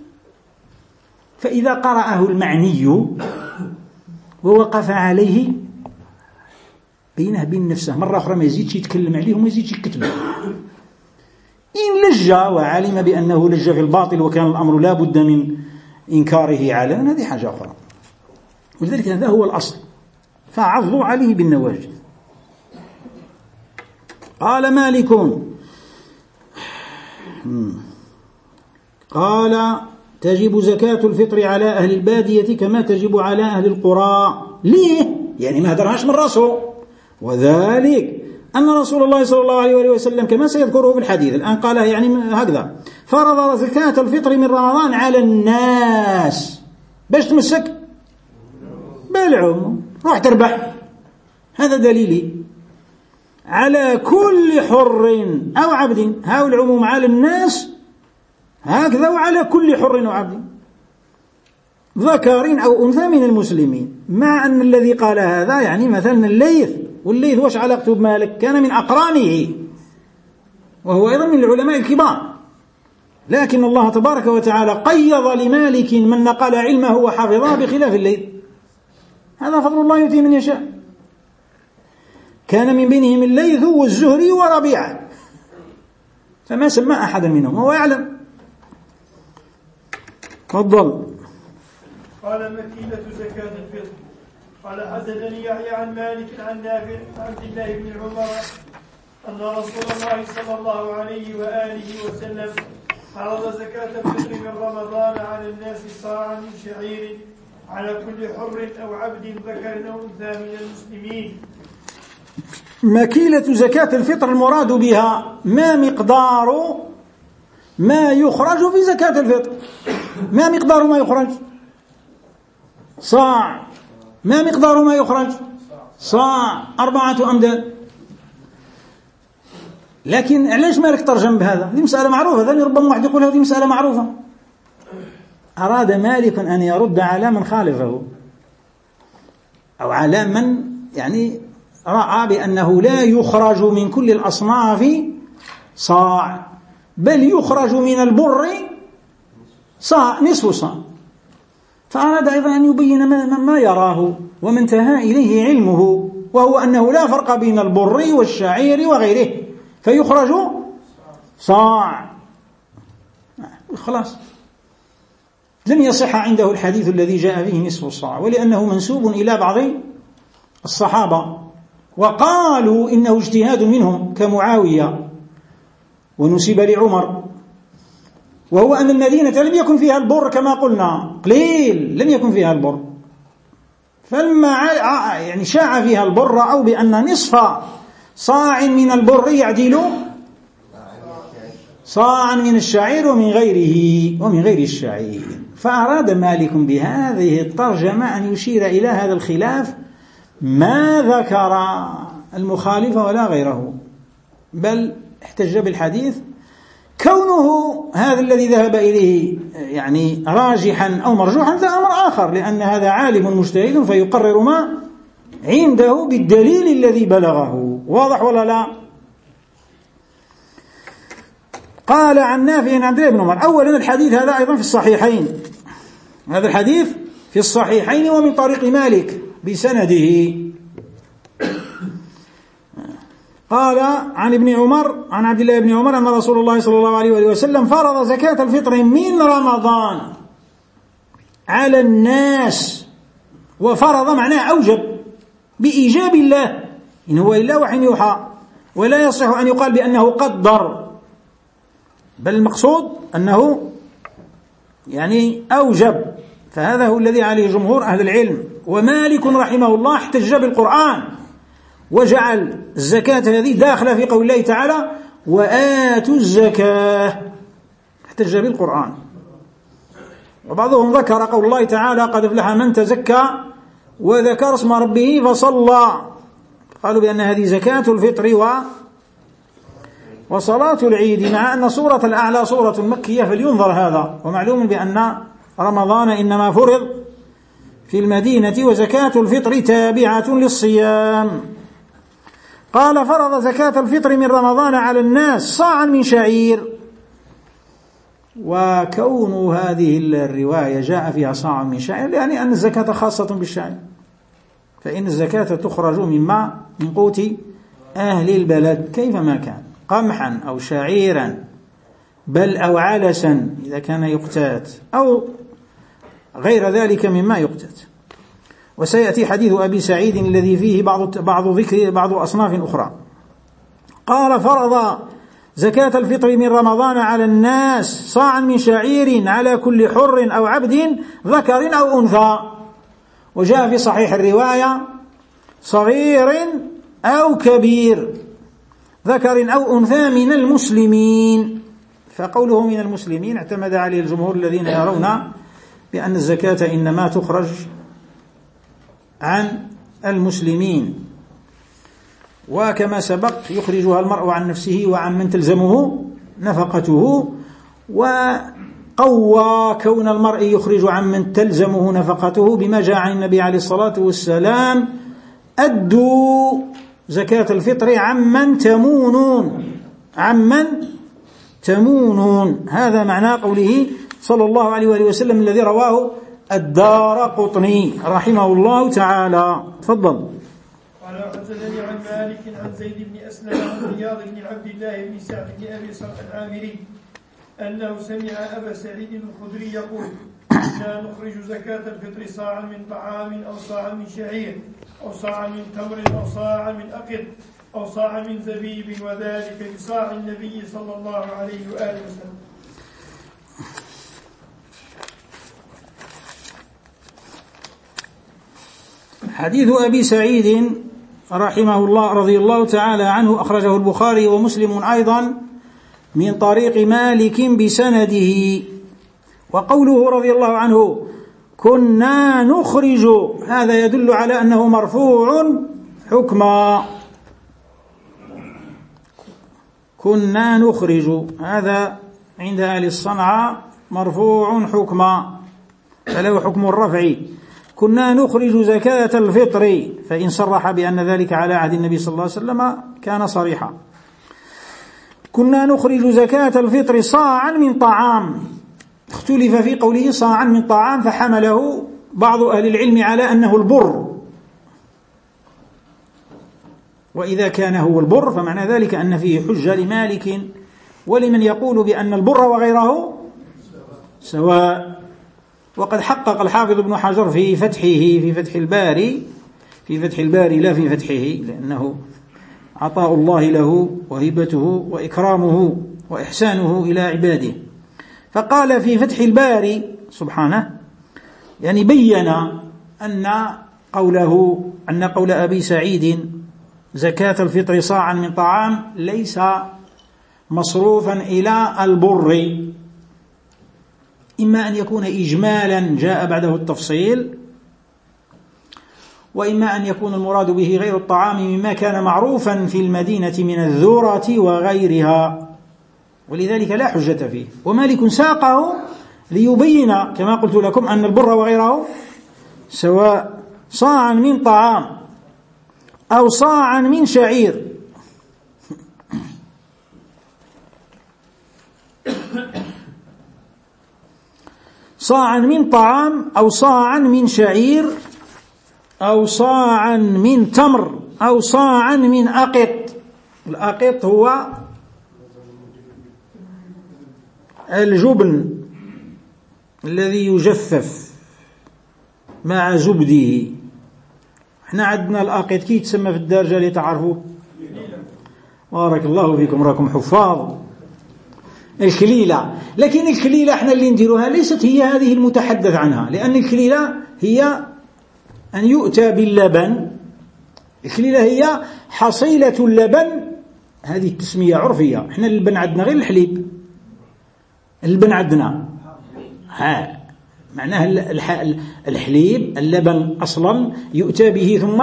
فإذا قرأه المعني ووقف عليه بينه بين نفسه، مرة أخرى ما يزيدش يتكلم عليه وما يزيدش يكتب. إن لج وعلم بأنه لج في الباطل وكان الأمر لا بد من إنكاره علنا، هذه حاجة أخرى. ولذلك هذا هو الأصل، فعضوا عليه بالنواجذ. قال مالك قال تجب زكاة الفطر على أهل البادية كما تجب على أهل القرى. ليه؟ يعني ما هدرهاش من رأسه، وذلك أن رسول الله صلى الله عليه وسلم كما سيذكره في الحديث الآن قال يعني هكذا: فرض زكاة الفطر من رمضان على الناس باش تمسك بالعموم، روح تربح. هذا دليلي على كل حر أو عبد، هاو العموم على الناس هكذا، وعلى كل حر وعبد ذكر أو أنثى من المسلمين. مع أن الذي قال هذا يعني مثلا الليث، والليث وش علاقته بمالك؟ كان من أقرانه وهو أيضا من العلماء الكبار، لكن الله تبارك وتعالى قيض لمالك من نقل علمه وحفظه بخلاف الليث. هذا فضل الله يؤتيه من يشاء. كان من بينهم الليث والزهري وربيعة، فما سمى أحدا منهم وهو يعلم. تفضل. قال مكيلة زكاة الفطر. قال حدثني يحيى عن مالك عن نافع عن عبد الله بن عمر أن رسول الله صلى الله عليه وآله وسلم فرض زكاة الفطر من رمضان على الناس صاعا من شعير على كل حر أو عبد ذكر أو أنثى من المسلمين. مكيلة زكاة الفطر المراد بها ما مقدار ما يخرج في زكاة الفطر. ما مقدار ما يخرج؟ صاع. ما مقدار ما يخرج؟ صاع 4 أمداد. لكن علاش مالك ترجم بهذا؟ هذه مسألة معروفة، ذلك ربما واحد يقول هذه مسألة معروفة. أراد مالك أن يرد على من خالفه أو على من يعني رأى بأنه لا يخرج من كل الأصناف صاع، بل يخرج من البر صاع، نصف صاع. فأراد أيضا أن يبين ما يراه وما انتهى إليه علمه، وهو أنه لا فرق بين البر والشعير وغيره، فيخرج صاع خلاص. لم يصح عنده الحديث الذي جاء فيه نصف الصاع، ولأنه منسوب إلى بعض الصحابة وقالوا إنه اجتهاد منهم كمعاوية، ونسب لعمر، وهو أن المدينة لم يكن فيها البر كما قلنا، قليل لم يكن فيها البر، فلما يعني شاع فيها البر أو بأن نصف صاع من البر يعدل صاعا من الشعير ومن غير الشعير. فأراد مالك بهذه الترجمة أن يشير إلى هذا الخلاف ما ذكر المخالف ولا غيره، بل احتج بالحديث. كونه هذا الذي ذهب إليه يعني راجحا أو مرجوحا هذا أمر آخر، لأن هذا عالم مجتهد فيقرر ما عنده بالدليل الذي بلغه. واضح ولا لا؟ قال عن نافع عن عبد الله بن عمر. أولا الحديث هذا أيضا في الصحيحين، هذا الحديث في الصحيحين ومن طريق مالك بسنده. قال عن ابن عمر عن عبد الله بن عمر أن رسول الله صلى الله عليه وسلم فرض زكاة الفطر من رمضان على الناس. وفرض معناه أوجب بإيجاب الله، إن هو إلا وحي يوحى، ولا يصح أن يقال بأنه قدر، بل المقصود أنه يعني أوجب. فهذا هو الذي عليه جمهور أهل العلم. ومالك رحمه الله احتج بالقرآن وجعل الزكاة هذه داخلة في قول الله تعالى وآتوا الزكاة، احتج بالقرآن. وبعضهم ذكر قول الله تعالى قد أفلح من تزكى وذكر اسم ربه فصلى، قالوا بأن هذه زكاة الفطر وصلاة العيد، مع أن سورة الأعلى سورة مكية فلينظر هذا. ومعلوم بأن رمضان إنما فرض في المدينة وزكاة الفطر تابعة للصيام. قال فرض زكاة الفطر من رمضان على الناس صاعا من شعير. وكون هذه الرواية جاء فيها صاع من شعير يعني أن الزكاة خاصة بالشعير، فإن الزكاة تخرج من قوت أهل البلد كيفما كان، قمحا أو شعيرا بل أو علسا إذا كان يقتات أو غير ذلك مما يقتات. وسيأتي حديث أبي سعيد الذي فيه بعض أصناف أخرى. قال: فرض زكاة الفطر من رمضان على الناس صاعا من شعير على كل حر أو عبد ذكر أو أنثى. وجاء في صحيح الرواية: صغير أو كبير ذكر أو أنثى من المسلمين. فقوله من المسلمين اعتمد عليه الجمهور الذين يرون بأن الزكاة إنما تخرج عن المسلمين، وكما سبق يخرجها المرء عن نفسه وعن من تلزمه نفقته، وقوى كون المرء يخرج عن من تلزمه نفقته بما جاء عن النبي عليه الصلاة والسلام: أدوا زكاة الفطر عمن تمونون. هذا معنى قوله صلى الله عليه وآله وسلم الذي رواه الدارقطني رحمه الله تعالى. تفضل. قال: حدثني عن مالك عن زيد بن أسلم عن رياض بن عبد الله بن سعد بن أبي صالح العامري أنه سمع أبا سعيد الخدري يقول: إنا نخرج زكاة الفطر صاعا من طعام أو صاعا من شعير أو صاعا من تمر أو صاعا من أقط أو صاعا من زبيب، وذلك بصاع النبي صلى الله عليه وآله وسلم. حديث أبي سعيد رحمه الله رضي الله تعالى عنه أخرجه البخاري ومسلم أيضا من طريق مالك بسنده. وقوله رضي الله عنه كنا نخرج، هذا يدل على أنه مرفوع حكما. كنا نخرج هذا عند أهل الصنعاء مرفوع حكما، فله حكم الرفع. كنا نخرج زكاة الفطر، فإن صرح بأن ذلك على عهد النبي صلى الله عليه وسلم كان صريحا. كنا نخرج زكاة الفطر صاعا من طعام، اختلف في قوله صاعا من طعام، فحمله بعض أهل العلم على أنه البر، وإذا كان هو البر فمعنى ذلك أن فيه حجة لمالك ولمن يقول بأن البر وغيره سواء. وقد حقق الحافظ ابن حجر في فتح الباري لا في فتحه، لأنه عطاء الله له وهبته وإكرامه وإحسانه إلى عباده، فقال في فتح الباري سبحانه يعني بين أن قول أبي سعيد زكاة الفطر صاعا من طعام ليس مصروفا إلى البر، إما أن يكون إجمالا جاء بعده التفصيل، وإما أن يكون المراد به غير الطعام مما كان معروفا في المدينة من الذرة وغيرها، ولذلك لا حجة فيه. ومالك ساقه ليبين كما قلت لكم أن البر وغيره سواء، صاعا من طعام أو صاعا من شعير. صاعا من طعام أو صاعا من شعير أو صاعا من تمر أو صاعا من أقط. الأقط هو الجبن الذي يجفف مع زبده. احنا عندنا الأقط كي يتسمى في الدارجة اللي تعرفوا، بارك الله فيكم راكم حفاظ، الكليلة. لكن الكليلة احنا اللي نديروها ليست هي هذه المتحدث عنها، لأن الكليلة هي أن يؤتى باللبن. الكليلة هي حصيلة اللبن، هذه التسمية عرفية. احنا اللبن عندنا غير الحليب، اللبن عندنا معناها الحليب، اللبن أصلا يؤتى به ثم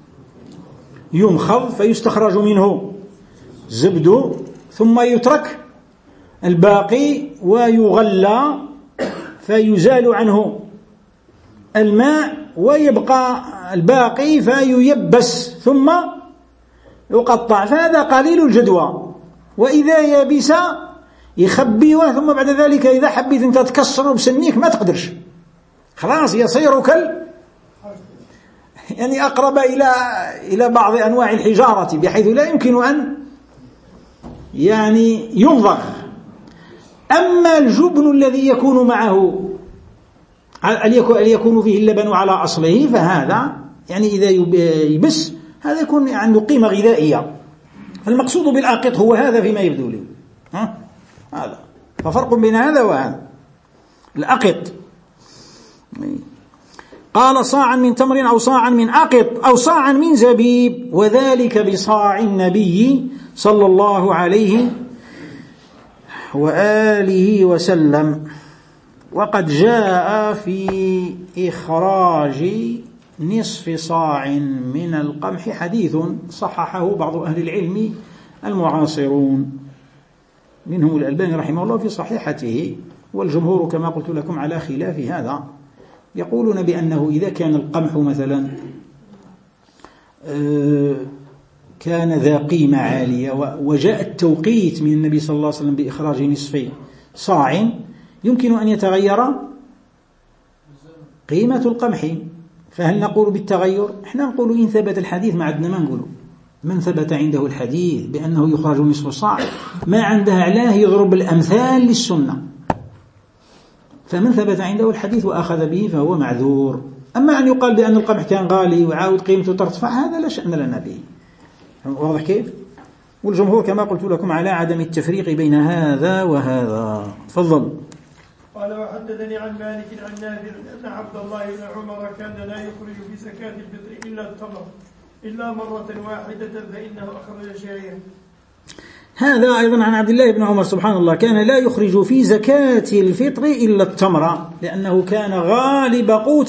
يمخض فيستخرج منه زبد، ثم يترك الباقي ويغلى فيزال عنه الماء ويبقى الباقي فييبس ثم يقطع، فهذا قليل الجدوى. وإذا يبس يخبيوه، ثم بعد ذلك إذا حبيت أنت تكسره بسنيك ما تقدرش، خلاص يصير يعني أقرب إلى بعض أنواع الحجارة بحيث لا يمكن أن يعني ينضغ. أما الجبن الذي يكون معه يكون فيه اللبن على أصله فهذا يعني إذا يبس هذا يكون عنده قيمة غذائية. المقصود بالآقط هو هذا فيما يبدو لي، هذا ففرق بين هذا وهذا. الآقط قال صاعا من تمر أو صاعا من آقط أو صاعا من زبيب، وذلك بصاع النبي صلى الله عليه وآله وسلم. وقد جاء في إخراج نصف صاع من القمح حديث صححه بعض أهل العلم المعاصرون، منهم الألباني رحمه الله في صحيحته، والجمهور كما قلت لكم على خلاف هذا. يقولون بأنه إذا كان القمح مثلا كان ذا قيمة عالية وجاء التوقيت من النبي صلى الله عليه وسلم بإخراج نصف صاع، يمكن أن يتغير قيمة القمح. فهل نقول بالتغير؟ احنا نقول إن ثبت الحديث، ما عندنا ما نقوله. من ثبت عنده الحديث بأنه يخرج نصف صاع ما عنده علاه يضرب الأمثال للسنة، فمن ثبت عنده الحديث وأخذ به فهو معذور. أما أن يقال بأن القمح كان غالي وعاود قيمته ترتفع هذا لا شأن لنا به. واضح كيف؟ والجمهور كما قلت لكم على عدم التفريق بين هذا وهذا. تفضل. قال وحدثني عن مالك عن نافع أن عبد الله بن عمر كان لا يخرج في زكاة الفطر إلا التمر إلا مرة واحدة فإنه أخرج شعيرا. هذا أيضا عن عبد الله بن عمر سبحان الله كان لا يخرج في زكاة الفطر إلا التمر، لأنه كان غالب قوت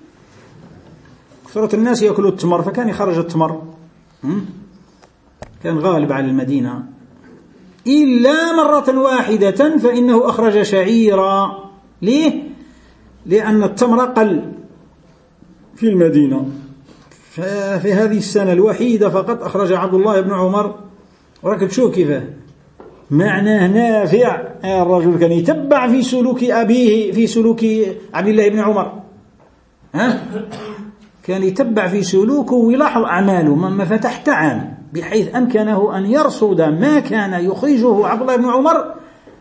كثرة الناس يأكلوا التمر، فكان يخرج التمر، كان غالب على المدينة. إلا مرة واحدة فإنه أخرج شعيرا. ليه؟ لأن التمر قل في المدينة، ففي هذه السنة الوحيدة فقط أخرج عبد الله بن عمر. وراك تشوف كيف معناه نافع. الرجل كان يتبع في سلوك أبيه، في سلوك عبد الله بن عمر، كان يتبع في سلوكه ويلاحظ أعماله ما فتح عام، بحيث أمكنه أن يرصد ما كان يخرجه عبد الله بن عمر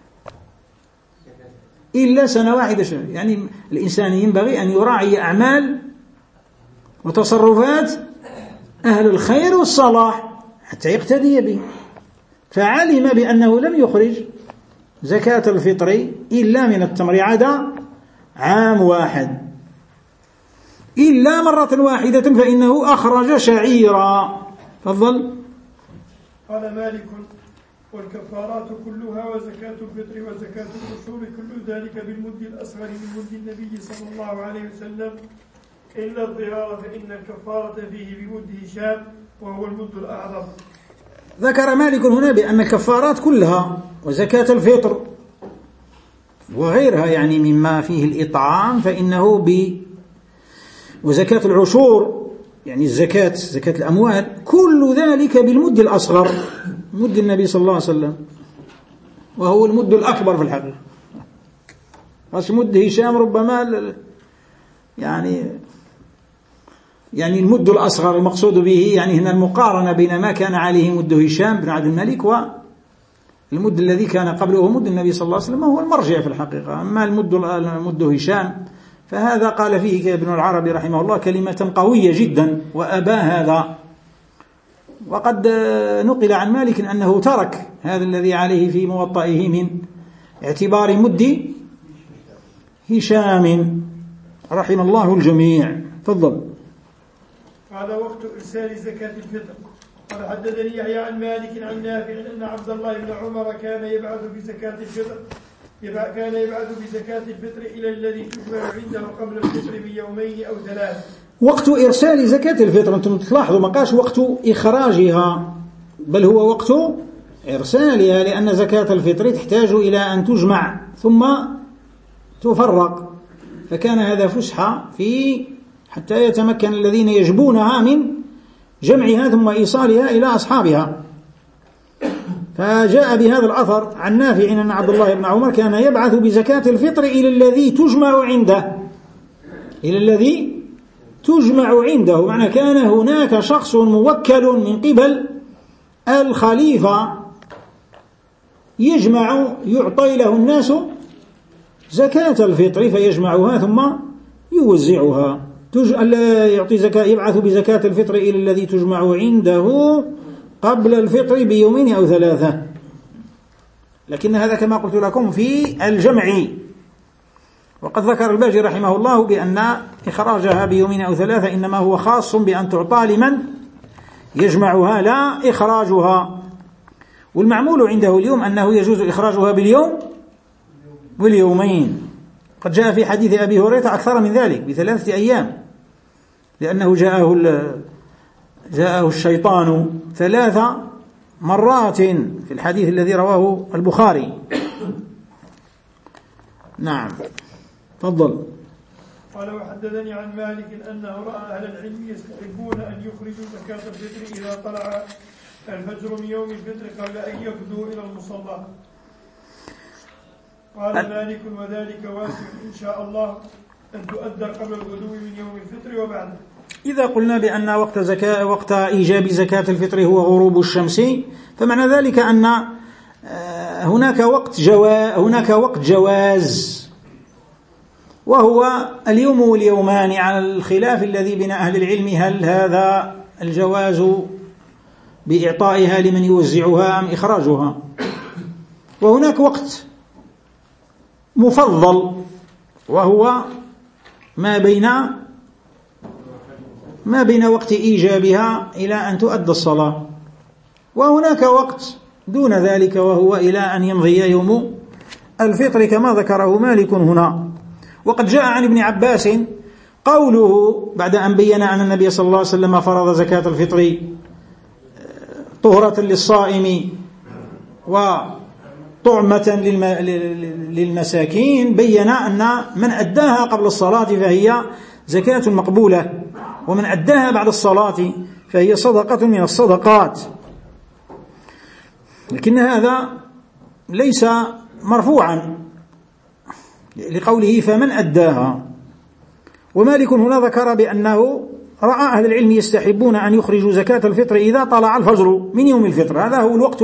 إلا سنة واحدة. يعني الإنسان ينبغي أن يراعي أعمال وتصرفات أهل الخير والصلاح حتى يقتدي به. فعلم بأنه لم يخرج زكاة الفطر إلا من التمر عدا عام واحد، إلا مرة واحدة فإنه أخرج شعيرا. تفضل. قال مالك والكفارات كلها وزكاة الفطر وزكاة العشور كل ذلك بالمد الأصغر من مد النبي صلى الله عليه وسلم إلا الضرار فإن الكفارة فيه بمد هشام وهو المد الأعظم. ذكر مالك هنا بأن الكفارات كلها وزكاة الفطر وغيرها يعني مما فيه الإطعام فإنه وزكاة العشور يعني زكاة الأموال كل ذلك بالمد الأصغر مد النبي صلى الله عليه وسلم، وهو المد الأكبر في الحقيقة. بس مد هشام ربما يعني المد الأصغر المقصود به يعني هنا المقارنة بين ما كان عليه مد هشام بن عبد الملك والمد الذي كان قبله مد النبي صلى الله عليه وسلم، هو المرجع في الحقيقة. أما المد هشام فهذا قال فيه ابن العربي رحمه الله كلمة قوية جدا وأبى هذا. وقد نقل عن مالك أنه ترك هذا الذي عليه في موطئه من اعتبار مد هشام رحم الله الجميع. تفضل. قال وقت إرسال زكاة الفطر. قال حدثني يحيى عن مالك عن نافع أن عبد الله بن عمر كان يبعث بزكاة الفطر إلى الذي تجمع عنده قبل الفطر بيومين أو 3. وقت إرسال زكاة الفطر أنتم تلاحظوا ما قالش وقت إخراجها، بل هو وقت إرسالها، لأن زكاة الفطر تحتاج إلى أن تجمع ثم تفرق، فكان هذا فسحة في حتى يتمكن الذين يجبونها من جمعها ثم إيصالها إلى أصحابها. فجاء بهذا الأثر عن نافع أن عبد الله بن عمر كان يبعث بزكاة الفطر إلى الذي تجمع عنده، إلى الذي تجمع عنده، معنى كان هناك شخص موكل من قبل الخليفة يعطي له الناس زكاة الفطر فيجمعها ثم يوزعها. يعطي زكاة، يبعث بزكاة الفطر إلى الذي تجمع عنده قبل الفطر بيومين أو 3. لكن هذا كما قلت لكم في الجمع. وقد ذكر الباجي رحمه الله بأن إخراجها بيومين أو 3 إنما هو خاص بأن تعطى لمن يجمعها لا إخراجها. والمعمول عنده اليوم أنه يجوز إخراجها باليوم واليومين. قد جاء في حديث أبي هريرة أكثر من ذلك ب3 أيام، لأنه جاءه الشيطان 3 مرات في الحديث الذي رواه البخاري. نعم تفضل. قال وحدثني عن مالك أنه رأى أهل العلم يستحبون أن يخرجوا زكاة الفطر إذا طلع الفجر من يوم الفطر قبل أن يغدوا إلى المصلى. قال مالك وذلك واسع إن شاء الله أن تؤدى قبل الغدو من يوم الفطر وبعده. إذا قلنا بأن وقت إيجاب زكاة الفطر هو غروب الشمس، فمعنى ذلك أن هناك وقت جواز، وهو اليوم واليومان، على الخلاف الذي بين أهل العلم هل هذا الجواز بإعطائها لمن يوزعها أم إخراجها. وهناك وقت مفضل وهو ما بين وقت إيجابها إلى أن تؤدى الصلاة، وهناك وقت دون ذلك وهو إلى أن يمضي يوم الفطر كما ذكره مالك هنا. وقد جاء عن ابن عباس قوله بعد أن بين أن النبي صلى الله عليه وسلم فرض زكاة الفطر طهرة للصائم وطعمة للمساكين، بين أن من أداها قبل الصلاة فهي زكاة مقبولة، ومن أداها بعد الصلاة فهي صدقة من الصدقات. لكن هذا ليس مرفوعا لقوله فمن أداها. ومالك هنا ذكر بأنه رأى أهل العلم يستحبون أن يخرجوا زكاة الفطر إذا طلع الفجر من يوم الفطر، هذا هو الوقت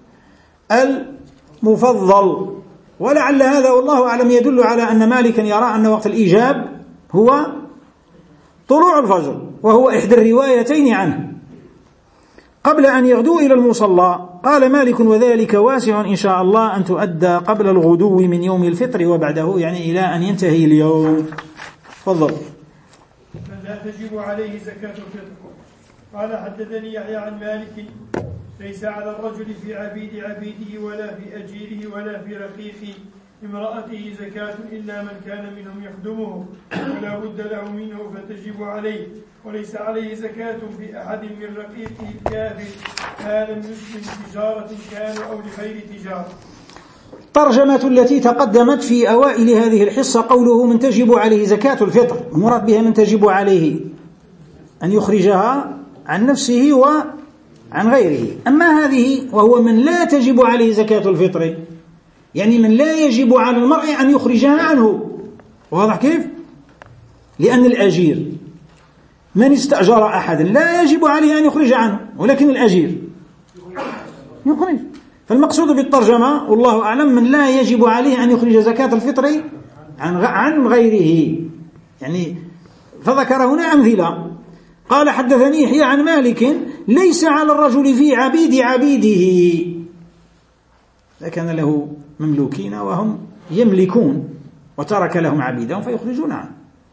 المفضل. ولعل هذا والله أعلم يدل على أن مالكا يرى أن وقت الإيجاب هو طلوع الفجر، وهو إحدى الروايتين عنه قبل أن يغدوا إلى المصلى. قال مالك وذلك واسع إن شاء الله أن تؤدى قبل الغدو من يوم الفطر وبعده، يعني إلى أن ينتهي اليوم. تفضل. من لا تجب عليه زكاة الفطر. قال حدثني يحيى عن مالك ليس على الرجل في عبيده ولا في أجيره ولا في رقيق امرأته زكاة إلا من كان منهم يخدمه ولا بد له منه فتجب عليه، وليس عليه زكاة في أحد من رقيقه الكافر كان مسلم تجارة كان أو لخير تجارة. ترجمة التي تقدمت في أوائل هذه الحصة قوله من تجب عليه زكاة الفطر، المراد بها من تجب عليه أن يخرجها عن نفسه وعن غيره. أما هذه وهو من لا تجب عليه زكاة الفطر، يعني من لا يجب على المرء أن يخرجها عنه. واضح كيف؟ لأن الأجير من استأجر أحدا لا يجب عليه أن يخرج عنه، ولكن الأجير يخرج. فالمقصود بالترجمة والله أعلم من لا يجب عليه أن يخرج زكاة الفطر عن غيره، يعني فذكر هنا أمثلة. قال حدثني يحيى عن مالك ليس على الرجل في عبيده، لكن له مملوكين وهم يملكون وترك لهم عبيدهم فيخرجون عنه،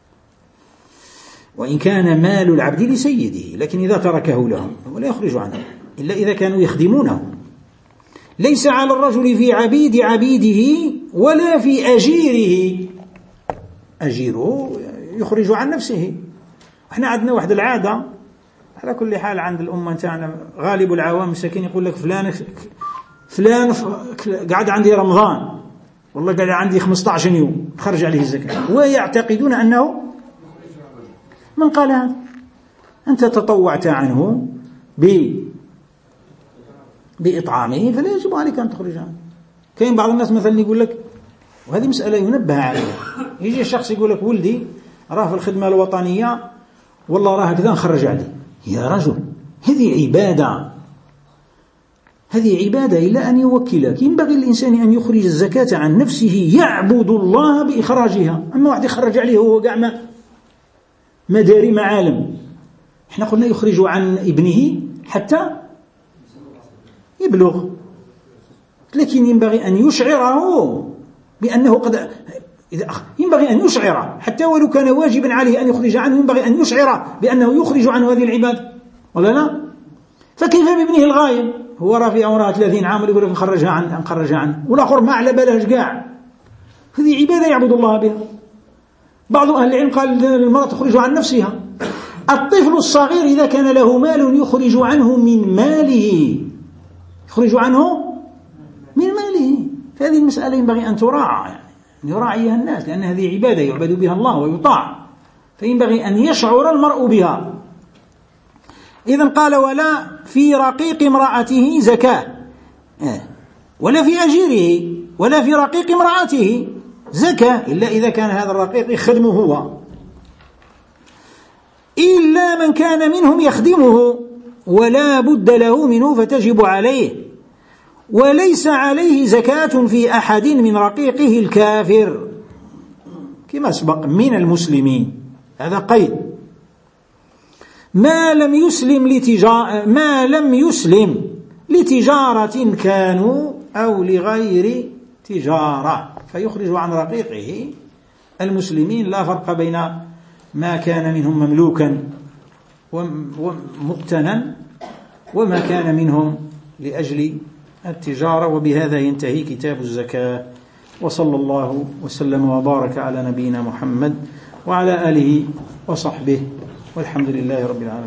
وإن كان مال العبد لسيده، لكن إذا تركه لهم ولا يخرج عنه إلا إذا كانوا يخدمونه. ليس على الرجل في عبيده ولا في أجيره، أجيره يخرج عن نفسه. احنا عندنا واحد العادة على كل حال عند الأمة تاعنا، غالب العوام مساكين يقول لك فلان قاعد عندي رمضان، والله قاعد عندي 15 يوم خرج عليه الزكاة، ويعتقدون أنه من قال هذا؟ أنت تطوعت عنه بإطعامه فلا يجب عليك أن تخرج عنه. كاين بعض الناس مثلا يقول لك، وهذه مسألة ينبه عليها، يجي الشخص يقول لك ولدي راه في الخدمة الوطنية والله راه هكذا نخرج عليه. يا رجل، هذه عبادة إلا أن يوكلك. ينبغي الإنسان أن يخرج الزكاة عن نفسه يعبد الله بإخراجها. أما واحد يخرج عليه هو قاع ما داري معالم. احنا قلنا يخرج عن ابنه حتى يبلغ، لكن ينبغي أن يشعره بأنه ينبغي أن يشعر حتى ولو كان واجبا عليه أن يخرج عنه، ينبغي أن يشعر بأنه يخرج عنه هذه العبادة، ولا لا؟ فكيف بابنه الغايب؟ هو راه في عمره 30 عام يقول لك نخرجها عنه، والآخر ما على بالهش كاع. هذه عبادة يعبد الله بها. بعض أهل العلم قال المرأة تخرج عن نفسها. الطفل الصغير إذا كان له مال يخرج عنه من ماله، فهذه المسألة ينبغي أن تراعى، أن يراعيها الناس، لأن هذه عبادة يعبد بها الله ويطاع، فينبغي أن يشعر المرء بها. إذن قال: ولا في رقيق امرأته زكاة، ولا في أجيره، ولا في رقيق امرأته زكاة، إلا إذا كان هذا الرقيق يخدمه هو، إلا من كان منهم يخدمه ولا بد له منه فتجب عليه، وليس عليه زكاة في أحد من رقيقه الكافر كما سبق من المسلمين. هذا قيد. ما لم يسلم لتجارة كانوا أو لغير تجارة، فيخرج عن رقيقه المسلمين، لا فرق بين ما كان منهم مملوكا ومقتنا وما كان منهم لأجل التجارة. وبهذا ينتهي كتاب الزكاة، وصلى الله وسلم وبارك على نبينا محمد وعلى آله وصحبه، والحمد لله رب العالمين.